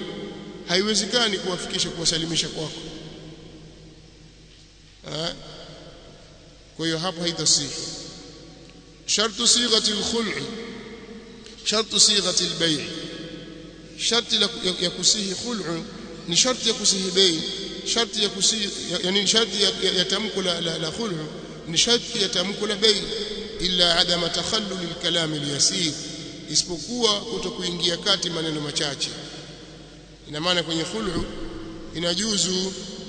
haiwezekani kuwafikisha kuwasalimisha kwako kwa hiyo hapo haitasihi. Shartu sighati al-khul'i, shartu sighati al-bay', sharti ya kusihi khul'u ni sharti ya kusihi bay', sharti ya kusihi yani sharti ya tamko la la khul'u ni sharti ya tamko la bay', illa adama takhallul al-kalam al-yasir, isipokuwa kutokuingia kati maneno machache. Ina maana kwenye khul'u inajuzu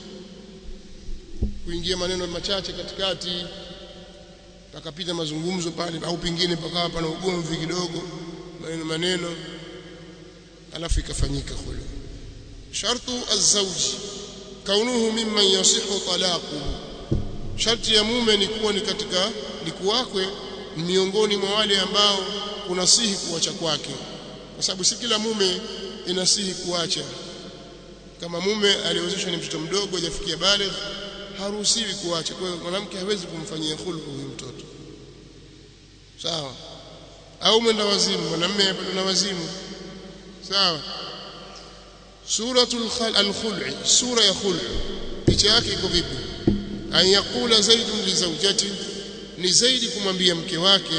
kuingia maneno machache katikati, pakapita mazungumzo pale, au pingine pakawa pana ugomvi kidogo, maneno maneno, alafu ikafanyika khulu. Shartu az-zawj kaunuhu mimman yasihu talaquhu, sharti ya mume ni kuwa ni katika ni kuwakwe miongoni mwa wale ambao kunasihi kuacha kwake, kwa sababu si kila mume inasihi kuacha. Kama mume aliozeshwa ni mtoto mdogo hajafikia baligh, haruhusiwi kuacha. Kwa hiyo mwanamke hawezi kumfanyia khulu huyu mtoto, sawa? Au mwenda wazimu, mwanamume bado na wazimu, sawa? Suratul al-khul'i, sura ya khul'u picha yake iko vipi? An yaqula zaidun li zawjati, ni zaidi kumwambia mke wake,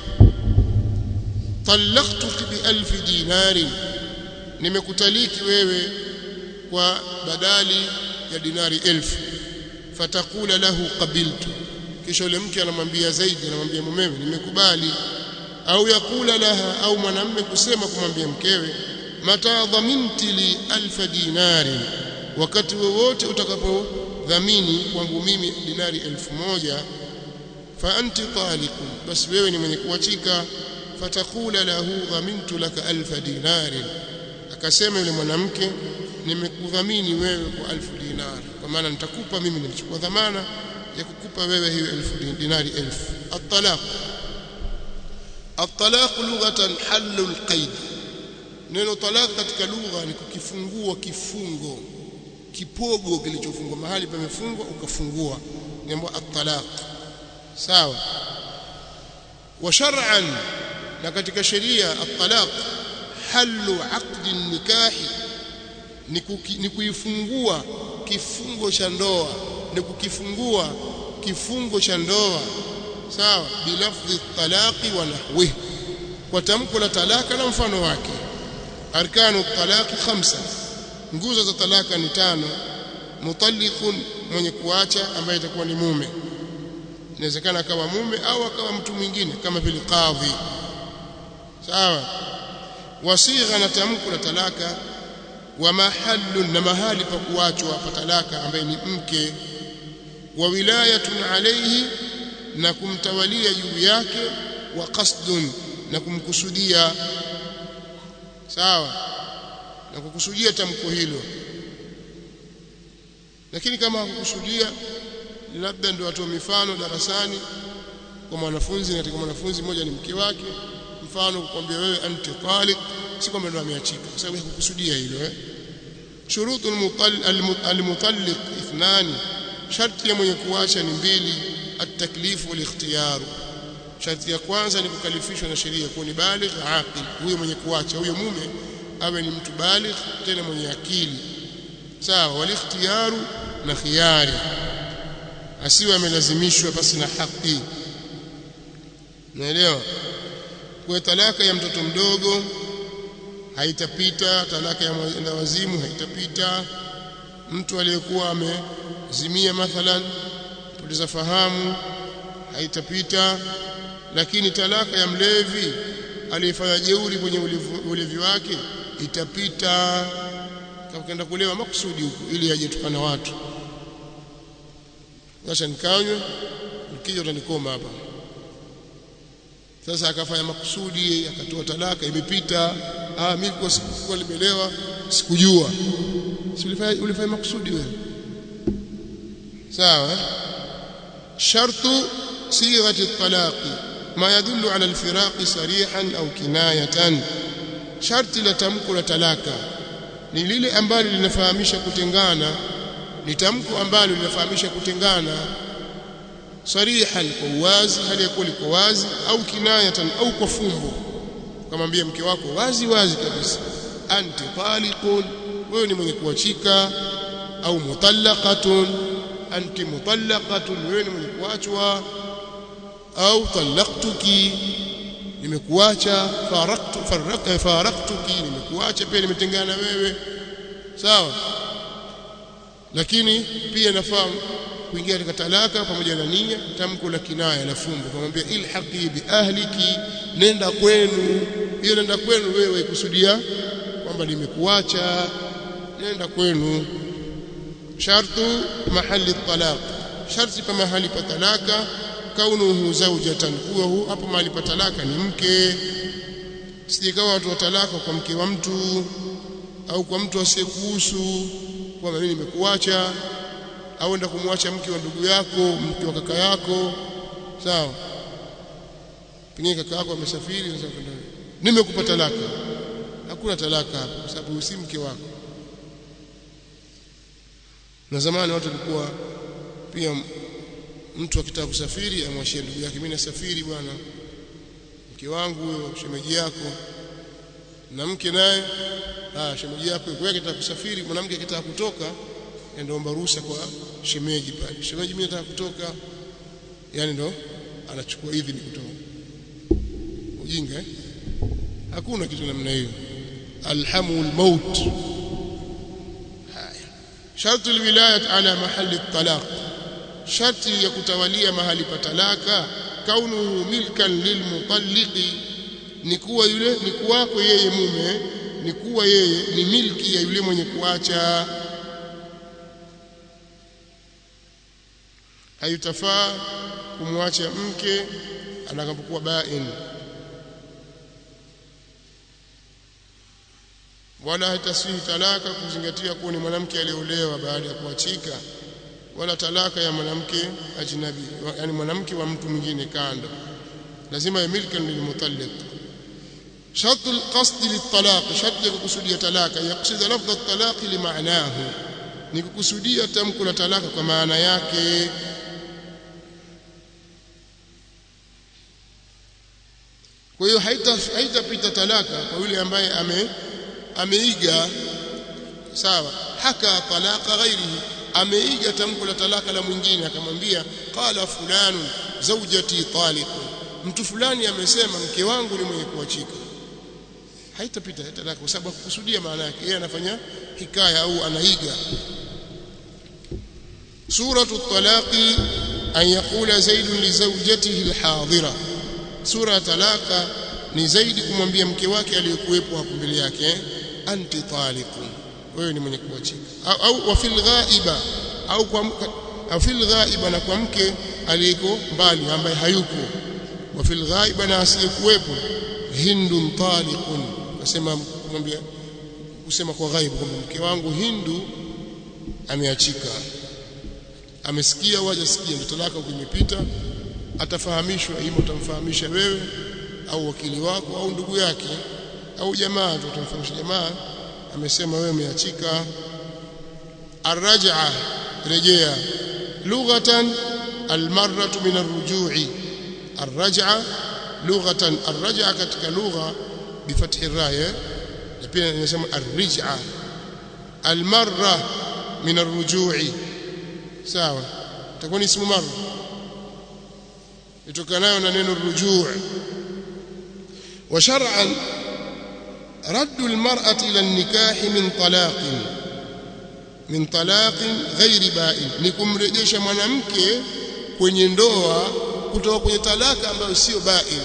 talaqtuki bi alf dinarin, nimekutaliki wewe kwa badali ya dinari elfu. Fatakula lahu qabiltu, kisha yule mke anamwambia zaidi, anamwambia mumewe nimekubali. Au yakula laha, au mwanamume kusema kumwambia mkewe, mata dhaminti li alf dinari, wakati wowote utakapodhamini kwangu mimi dinari elfu moja, fa anti taliqun, basi wewe ni mwenye kuachika. Fatakula lahu dhamintu laka alf dinari, akasema yule mwanamke nimekudhamini wewe kwa elfu dinari, kwa maana nitakupa mimi, nimechukua dhamana ya kukupa wewe hiyo elfu dinari elfu. At-talaq, at-talaq lughatan halul qaid, neno talaq katika lugha ni kukifungua kifungo, kipogo kilichofungwa mahali pamefungwa ukafungua, niambo at-talaq, sawa? Wa shar'an, na katika sheria at-talaq halu aqdi nikahi, ni kuifungua kifungo cha ndoa, ni kukifungua kifungo cha ndoa, sawa? Bilafdhi talaqi wa nahwihi, kwa tamko la talaka na mfano wake. Arkanu talaqi khamsa, nguzo za talaka ni tano. Mutalliqun, mwenye kuacha ambaye itakuwa ni mume, inawezekana akawa mume au akawa mtu mwingine kama vile qadhi, sawa? Wasigha, na tamko la talaka. Wa mahallun, na mahali pa kuachwa pa talaka ambaye ni mke. Wa wilayatun alayhi, na kumtawalia juu yake. Wa qasdun, na kumkusudia, sawa? Na kukusudia tamko hilo. Lakini kama hakukusudia, labda ndio atoa mifano darasani kwa mwanafunzi, na katika mwanafunzi mmoja ni mke wake, mfano kukwambia wewe anti taliq, si kwamba ndio ameachika, kwa sababu hakukusudia hilo eh. Shurutul al-mutalliq ithnani, sharti ya mwenye kuacha ni mbili. At-taklif wal ikhtiyar, sharti ya kwanza ni kukalifishwa na sheria kuwa ni baligh aqil, huyo mwenye kuacha, huyo mume awe ni mtu baligh tena mwenye akili, sawa? Wal ikhtiyar, na khiyari, asiwe amelazimishwa basi na haki, naelewa? Kwa talaka ya mtoto mdogo haitapita, talaka ya wazimu haitapita. Mtu aliyekuwa amezimia mathalan, poteza fahamu, haitapita. Lakini talaka ya mlevi aliyefanya jeuri kwenye ulevi wake itapita, kama kaenda kulewa makusudi huko ili aje tukana watu, acha nikanywe, nikija utanikoma hapa. Sasa akafanya makusudi, akatoa talaka, imepita. Ah, mimi kwa sikuwa nimelewa, sikujua. Si ulifanya ulifanya makusudi wewe, sawa? Shartu sighati at-talaqi ma yadullu ala al-firaqi sarihan au kinayatan, sharti la tamko la talaka ni lile ambalo linafahamisha kutengana, ni tamko ambalo linafahamisha kutengana sarihan, kwa wazi, hali ya kuwa liko wazi, au kinayatan, au kwa fumbo, kumwambia mke wako wazi wazi kabisa, anti taliqun, wewe ni mwenye kuachika. Au mutallaqatun, anti mutallaqatun, wewe ni mwenye kuachwa. au talaqtuki nimekuacha faraktu faraktu faraktuki nimekuacha pia nimetengana na wewe sawa lakini pia nafahamu kuingia katika talaka pamoja na nia tamko la kinaya la fumbo kumwambia ilhaqi bi ahliki nenda kwenu hiyo nenda kwenu wewe kusudia kwamba nimekuacha nenda kwenu shartu mahali talaq sharti pa mahali pa talaka kaunuhu zawjatan kuwa hapo mahali pa talaka ni mke sijikawa watu wa talaka kwa mke wa mtu au kwa mtu asiyekuhusu kwamba mimi nimekuacha au enda kumwacha mke wa ndugu yako mke wa kaka yako sawa pengine kaka yako amesafiri sasa kwenda nimekupa talaka hakuna talaka hapo kwa sababu si mke wako na zamani watu walikuwa pia mtu akitaka kusafiri amwashie ndugu yake mimi nasafiri bwana mke wangu huyo shemeji yako na mke naye ah shemeji yako kwa yake ataka kusafiri mwanamke akitaka kutoka ndaomba ruhusa kwa shemeji pale shemeji mimi nataka kutoka yani ndo anachukua idhini kutoka ujinga eh? Hakuna kitu namna hiyo alhamul maut haya shartu alwilayat ala mahali at-talaq sharti ya kutawalia mahali pa talaka kaunuhu milkan lilmutalliqi ni kuwa yule ni kuwako yeye mume ni kuwa yeye ni milki ya yule mwenye kuacha hayutafaa kumwacha mke anapokuwa bain wala hataswihi talaka kuzingatia kuwa ni mwanamke aliyeolewa baada ya kuachika wala talaka ya mwanamke ajnabi yani mwanamke wa mtu mwingine kando lazima ya milkan lilmutalliq شرط القصد للطلاق شرط kukusudia talaka yaqsid lafdh at-talaq li ma'nahu ni kukusudia tamko la talaka kwa maana yake kwa hiyo haita haitapita talaka kwa yule ambaye ame ameiga sawa haka talaka ghairihi ameiga tamko la talaka la mwingine akamwambia qala fulanu zawjati taliq mtu fulani amesema mke wangu ni mwenye kuachika haitapita talaka kwa sababu kukusudia maana yake yeye anafanya hikaya au anaiga suratu at-talaqi an yaqula zaid li zawjatihi al-hadira sura talaka ni zaidi kumwambia mke wake aliyekuwepo hapo mbele yake anti taliqun wewe ni mwenye kuachika au, au wa fil ghaiba au kwa au fil ghaiba na kwa mke aliyeko mbali ambaye hayuko wa fil ghaiba na asiyekuwepo hindun taliqun nasema kumwambia kusema kwa ghaibu kwamba mke wangu Hindu ameachika amesikia waje sikia ndio talaka ukimepita atafahamishwa hiyo utamfahamisha wewe au wakili wako au ndugu yake au jamaa utamfahamisha jamaa amesema wewe umeachika arraj'a rejea lughatan almarratu min arruju'i arraj'a lughatan arraj'a katika lugha بفتح الراء pia inasema arrij'a almarra min arruju'i sawa itakuwa ni ismu marra itokanayo na neno rujuu' wa shar'an raddu almar'ati ila an-nikah min talaq min talaq ghairi ba'in ni kumrejesha mwanamke kwenye ndoa kutoka kwenye talaka ambayo sio ba'in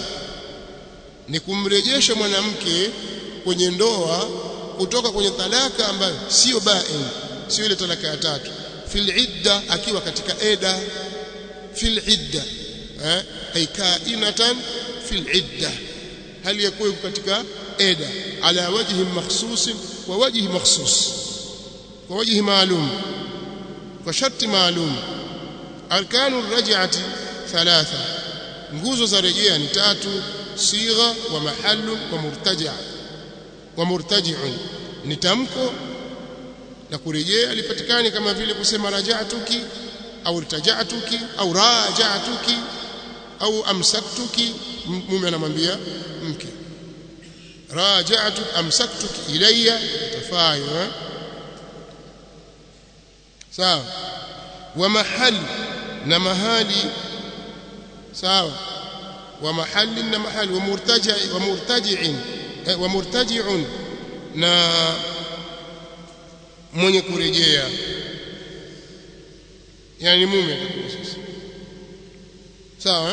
ni kumrejesha mwanamke kwenye ndoa kutoka kwenye talaka ambayo sio ba'in sio ile talaka ya tatu fil idda akiwa katika eda fil idda eh ay kainatan fil idda hali yakuwa katika eda ala wajhi makhsus wa wajhi makhsus wa wajhi maalum wa sharti maalum arkanu ar-raj'ati thalatha nguzo za rejea ni tatu sigha wa mahallu wa murtaja wa murtaji'un ni tamko la kurejea lipatikane kama vile kusema raja'tuki au irtaja'tuki au raja'tuki au amsaktuki mume anamwambia mke raja'tu amsaktuki ilayya tafayu sawa wa mahali na mahali sawa wa mahali na mahali wa murtaji wa murtaji'in wa murtaji'un na mwenye kurejea yani mume atakuwa sasa sawa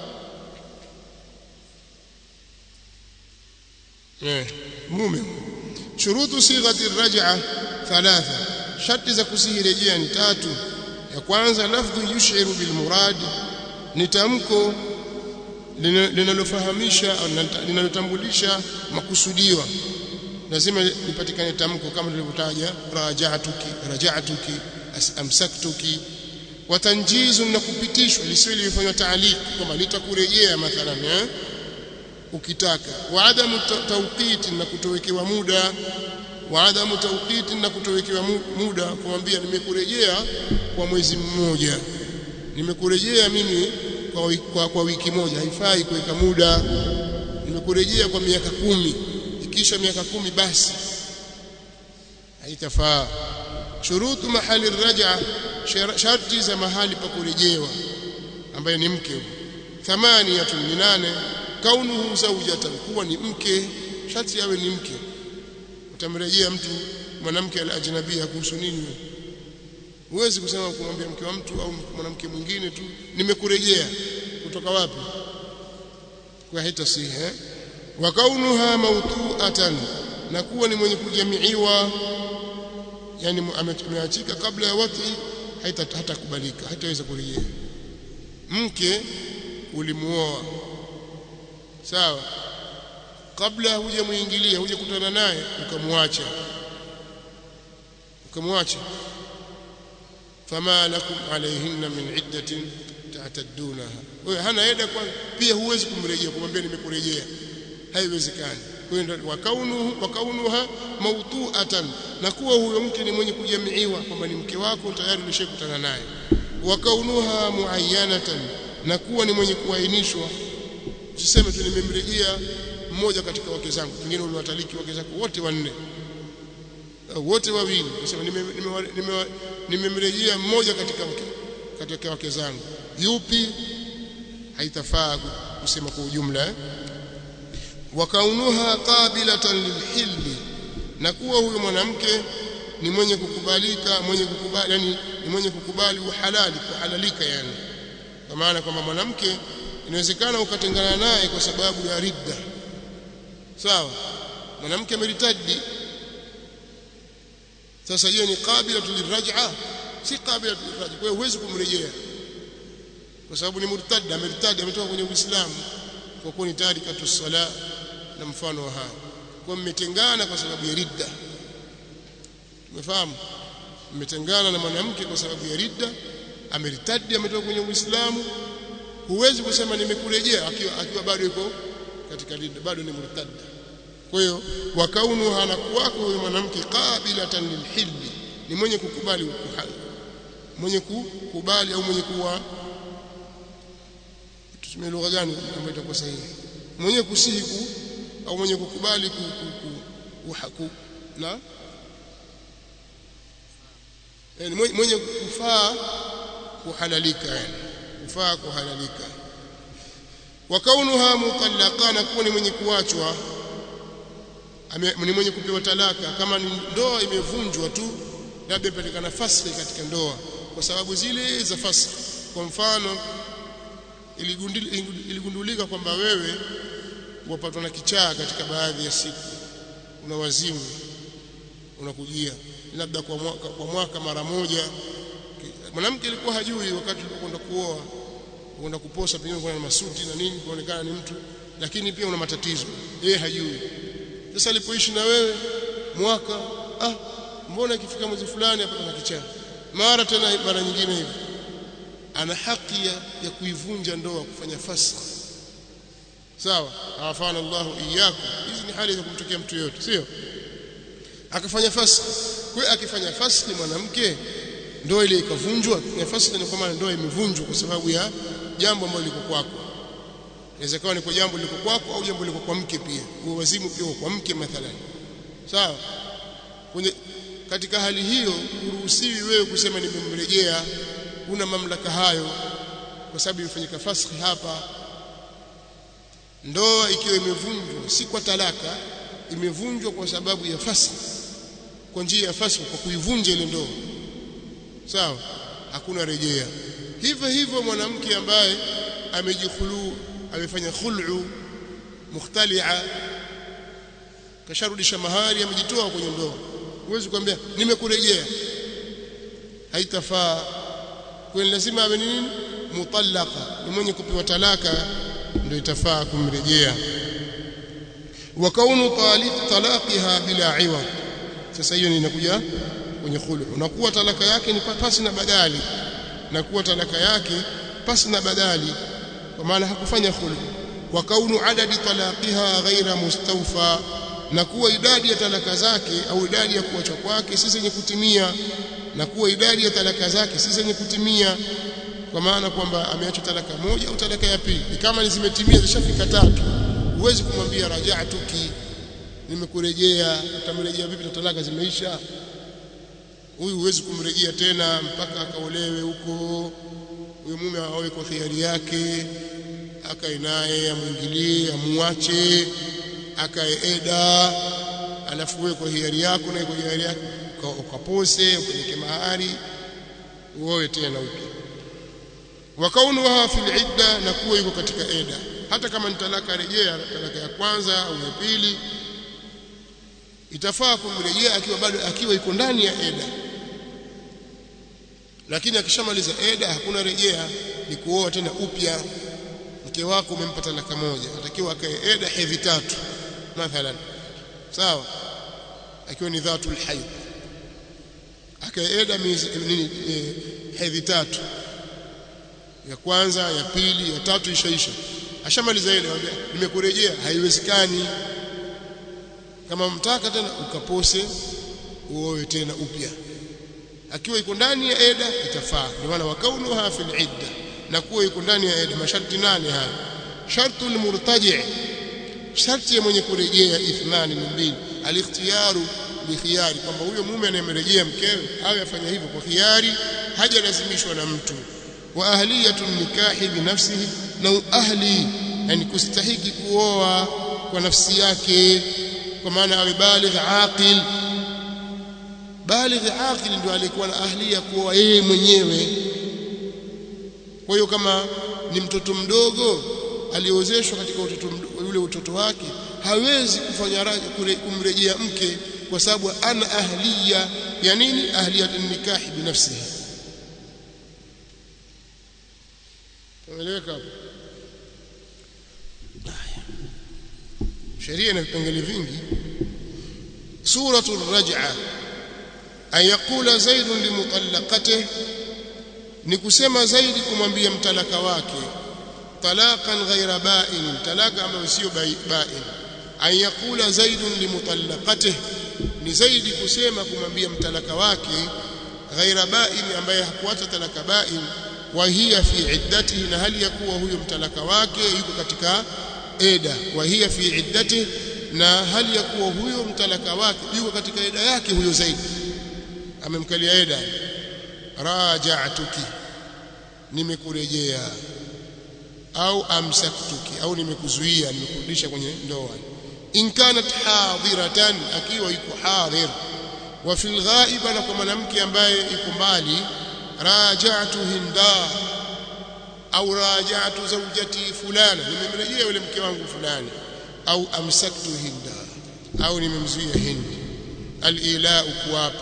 eh mume shurutu sighati ar-raj'a thalatha sharti za kusihi rejea ni tatu ya kwanza lafdhu yushiru bil murad ni tamko linalofahamisha linalotambulisha makusudiwa lazima lipatikane tamko kama tulivyotaja raja'atuki raja'atuki amsaktuki watanjizu na kupitishwa lisiwe lilifanywa ta'liq kama litakurejea mathalan eh ukitaka wa adamu tawqit na kutowekewa muda wa adamu tawqit na kutowekewa muda kumwambia nimekurejea kwa mwezi mmoja nimekurejea mimi kwa, kwa, kwa wiki moja haifai kuweka muda nimekurejea kwa miaka kumi ikisha miaka kumi basi haitafaa shurutu mahali ar-raj'a sharti za mahali pa kurejewa ambaye ni mke thamaniyatun ni nane kaunuhu zawjatan kuwa ni mke sharti awe ni mke utamrejea mtu mwanamke al-ajnabia kuhusu nini huwezi kusema kumwambia mke wa mtu au mwanamke mwingine tu nimekurejea kutoka wapi kwa haitasihi eh wa kaunuha mawtu'atan na kuwa ni mwenye kujamiiwa yani ameachika kabla ya wati haita hatakubalika hataweza kurejea mke ulimuoa sawa kabla hujamuingilia hujakutana naye ukamwacha ukamwacha fama lakum alayhinna min iddatin ta'taddunaha wewe hana eda kwa pia huwezi kumrejea kumwambia nimekurejea haiwezekani kwa hiyo wakaunuhu wakaunuha mawtu'atan na kuwa huyo mke ni mwenye kujamiiwa kwamba ni mke wako tayari ulishakutana naye wakaunuha muayyanatan na kuwa ni mwenye kuainishwa usiseme tu nimemrejea mmoja katika wake zangu pengine uliwataliki wake zako wote wanne wote wawili useme nimemrejea mmoja katika wake katika wake zangu yupi haitafaa kusema kwa ujumla eh? wakaunuha qabilatan lilhilli na kuwa huyo mwanamke ni mwenye kukubalika mwenye kukubali yani ni mwenye kukubali uhalali kuhalalika yani kwa maana kwamba mwanamke inawezekana ukatengana naye kwa sababu ya ridda sawa mwanamke ameritadi sasa hiyo ni qabila liraj'a si qabila liraj'a kwa hiyo huwezi kumrejea kwa sababu ni murtad ameritadi ametoka kwenye Uislamu kwa kuwa ni tarikatu sala na mfano wa haya kwa mmetengana kwa sababu ya ridda umefahamu mmetengana na mwanamke kwa sababu ya ridda ameritadi ametoka kwenye Uislamu huwezi kusema nimekurejea akiwa akiwa bado yuko katika ridda bado ni murtad kwa hiyo wakaunu hanakuwako huyo mwanamke qabilatan lilhilli ni mwenye kukubali ukuhali mwenye kukubali au mwenye kuwa tuseme lugha gani ambayo itakuwa sahihi mwenye kusihi au mwenye kukubali ku, ku, ku, ku na yani mwenye kufaa kuhalalika yani kufaa kuhalalika wa kaunuha mutallaqana kuwa ni mwenye kuachwa ni mwenye kupewa talaka kama ni ndoa imevunjwa tu labda ipatikana fasli katika ndoa kwa sababu zile za fasli kwa mfano iligundulika kwamba wewe wapatwa na kichaa katika baadhi ya siku una wazimu unakujia labda kwa mwaka, kwa mwaka mara moja mwanamke alikuwa hajui wakati alipokwenda kuoa kwenda kuposa pengine kwa masuti na nini kuonekana ni mtu lakini pia una matatizo yeye hajui sasa alipoishi na wewe mwaka ah mbona ikifika mwezi fulani hapa na kichaa mara tena mara nyingine hivi ana haki ya, ya kuivunja ndoa kufanya fasakh sawa afana Allahu iyyakum hizi ni hali za kumtokea mtu yote sio akafanya fasakh kwa akifanya fasakh mwanamke ndoa ile ikavunjwa na fasakh ni kama ndoa imevunjwa kwa sababu ya jambo ambalo liko kwako inaweza kuwa ni kwa jambo liko kwako au jambo liko kwa mke pia uwazimu pia kwa mke mathalan sawa kwenye katika hali hiyo uruhusiwi wewe kusema nimemrejea una mamlaka hayo kwa sababu imefanyika fasakh hapa ndoa ikiwa imevunjwa si kwa talaka, imevunjwa kwa sababu ya fasq, kwa njia ya fasq, kwa kuivunja ile ndoa, sawa, hakuna rejea. Hivyo hivyo mwanamke ambaye amejikhulu, amefanya khul'u mukhtali'a, kasharudisha mahari, amejitoa kwenye ndoa, huwezi kumwambia nimekurejea, haitafaa. Kwa lazima awe nini? Mutallaqa, ni mwenye kupewa talaka ndio itafaa kumrejea. Wa kaunu taliq talaqiha bila iwad, sasa hiyo inakuja kwenye khulu, unakuwa talaka yake ni pasi na badali, na kuwa talaka yake pasi na badali, kwa maana hakufanya khulu. Wa kaunu adadi talaqiha ghaira mustawfa, na kuwa idadi ya talaka zake au idadi ya kuacha kwake si zenye kutimia, na kuwa idadi ya talaka zake si zenye kutimia, kwa maana kwamba ameacha talaka moja au talaka ya pili, kama ni zimetimia zishafika tatu, huwezi kumwambia raja'tuki, nimekurejea. Utamrejea vipi na talaka zimeisha? Huyu huwezi kumrejea tena mpaka akaolewe huko, huyo mume awe kwa khiari yake, akae naye, amwingilie, amuache, akae eda, alafu wewe kwa hiari yako na kwa hiari yako ukapose, upeleke mahari, uoe tena upya. Wa kaunuha fil idda, na kuwa yuko katika eda, hata kama ni talaka rejea, talaka ya kwanza au ya pili, itafaa kumrejea akiwa bado akiwa yuko ndani ya eda. Lakini akishamaliza eda hakuna rejea, ni kuoa tena upya. Mke wako umempa talaka moja, atakiwa akae eda hedhi tatu mathalan, sawa, akiwa ni dhatul haid, akae eda nini e, hedhi tatu, ya kwanza, ya pili, ya tatu, ishaisha, ashamaliza ile, anambia nimekurejea. Haiwezekani. Kama mtaka tena ukapose, uoe tena upya. Akiwa iko ndani ya eda itafaa. Ndio maana wakaunuha fil idda, na kuwa iko ndani ya eda. Masharti nane haya. Shartul murtaji', sharti ya mwenye kurejea ithnani ni mbili. Al-ikhtiyaru bi khiyari, kwamba huyo mume anayemrejea mkewe awe afanya hivyo kwa khiyari, hajalazimishwa na mtu. Wa ahliyatun nikahi bi nafsihi, na ahli, yani kustahiki kuoa kwa nafsi yake, kwa maana awe baligh aqil. Baligh aqil ndio alikuwa na ahliya kuoa yeye mwenyewe. Kwa hiyo kama ni mtoto mdogo aliozeshwa katika utoto yule utoto wake, hawezi kufanya raja kumrejea mke, kwa sababu ana ahliya ya nini? Ahliyatun nikahi bi nafsihi. Tumeleka hapo. Sheria ina vipengele vingi. Suratul raj'a, an yaqula zaidun limutallaqatihi, ni kusema Zaidi kumwambia mtalaka wake, talaqan ghaira ba'in, talaka ambayo sio ba'in. An yaqula zaidun limutallaqatihi, ni Zaidi kusema kumwambia mtalaka wake ghaira ba'in, ambaye hakuacha talaka ba'in, wa hiya fi iddatihi, na hali ya kuwa huyo mtalaka wake yuko katika eda. Wa hiya fi iddatihi, na hali ya kuwa huyo mtalaka wake yuko katika eda yake. Huyo Zaidi amemkalia eda. Raja'tuki, nimekurejea, au amsaktuki, au nimekuzuia, nimekurudisha kwenye ndoa. In kanat hadiratan, akiwa yuko hadir. Wa fil ghaiba, na kwa mwanamke ambaye yuko mbali, raja'tu hinda, au raja'tu zawjati fulana, nimemrejea yule mke wangu fulani. Au amsaktu hinda, au nimemzuia Hindi. Al-ila, kuapa.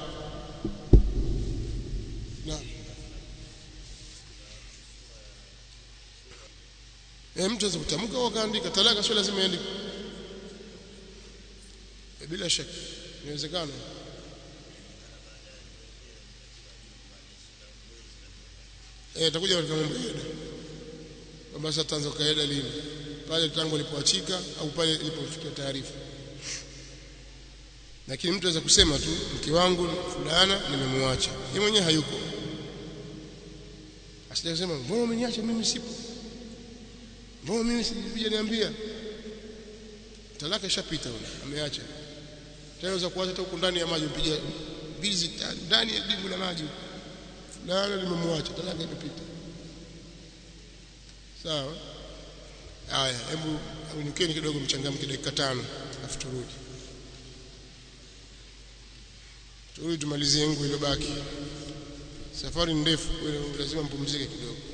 Eh, mtu anaweza kutamka au kaandika talaka, sio lazima iandike. E, bila shaka inawezekana. Eh, takuja katika mambo ya eda, kwamba sasa tanzo kaeda lini, pale tangu lipoachika au pale ilipofikia taarifa. Lakini mtu anaweza kusema tu mke wangu fulana nimemwacha, yeye mwenyewe hayuko, asije kusema mbona umeniacha mimi sipo, mbona mimi sijaniambia. Talaka ishapita, yule ameacha. Taweza kuacha hata huko ndani ya maji, mpiga bizi ndani ya dimbwi la maji, fulana nimemwacha, talaka imepita. Sawa. haya hebu unyukeni kidogo mchangamke dakika tano afu turudi turudi tumalizie yangu iliyobaki safari ndefu lazima mpumzike kidogo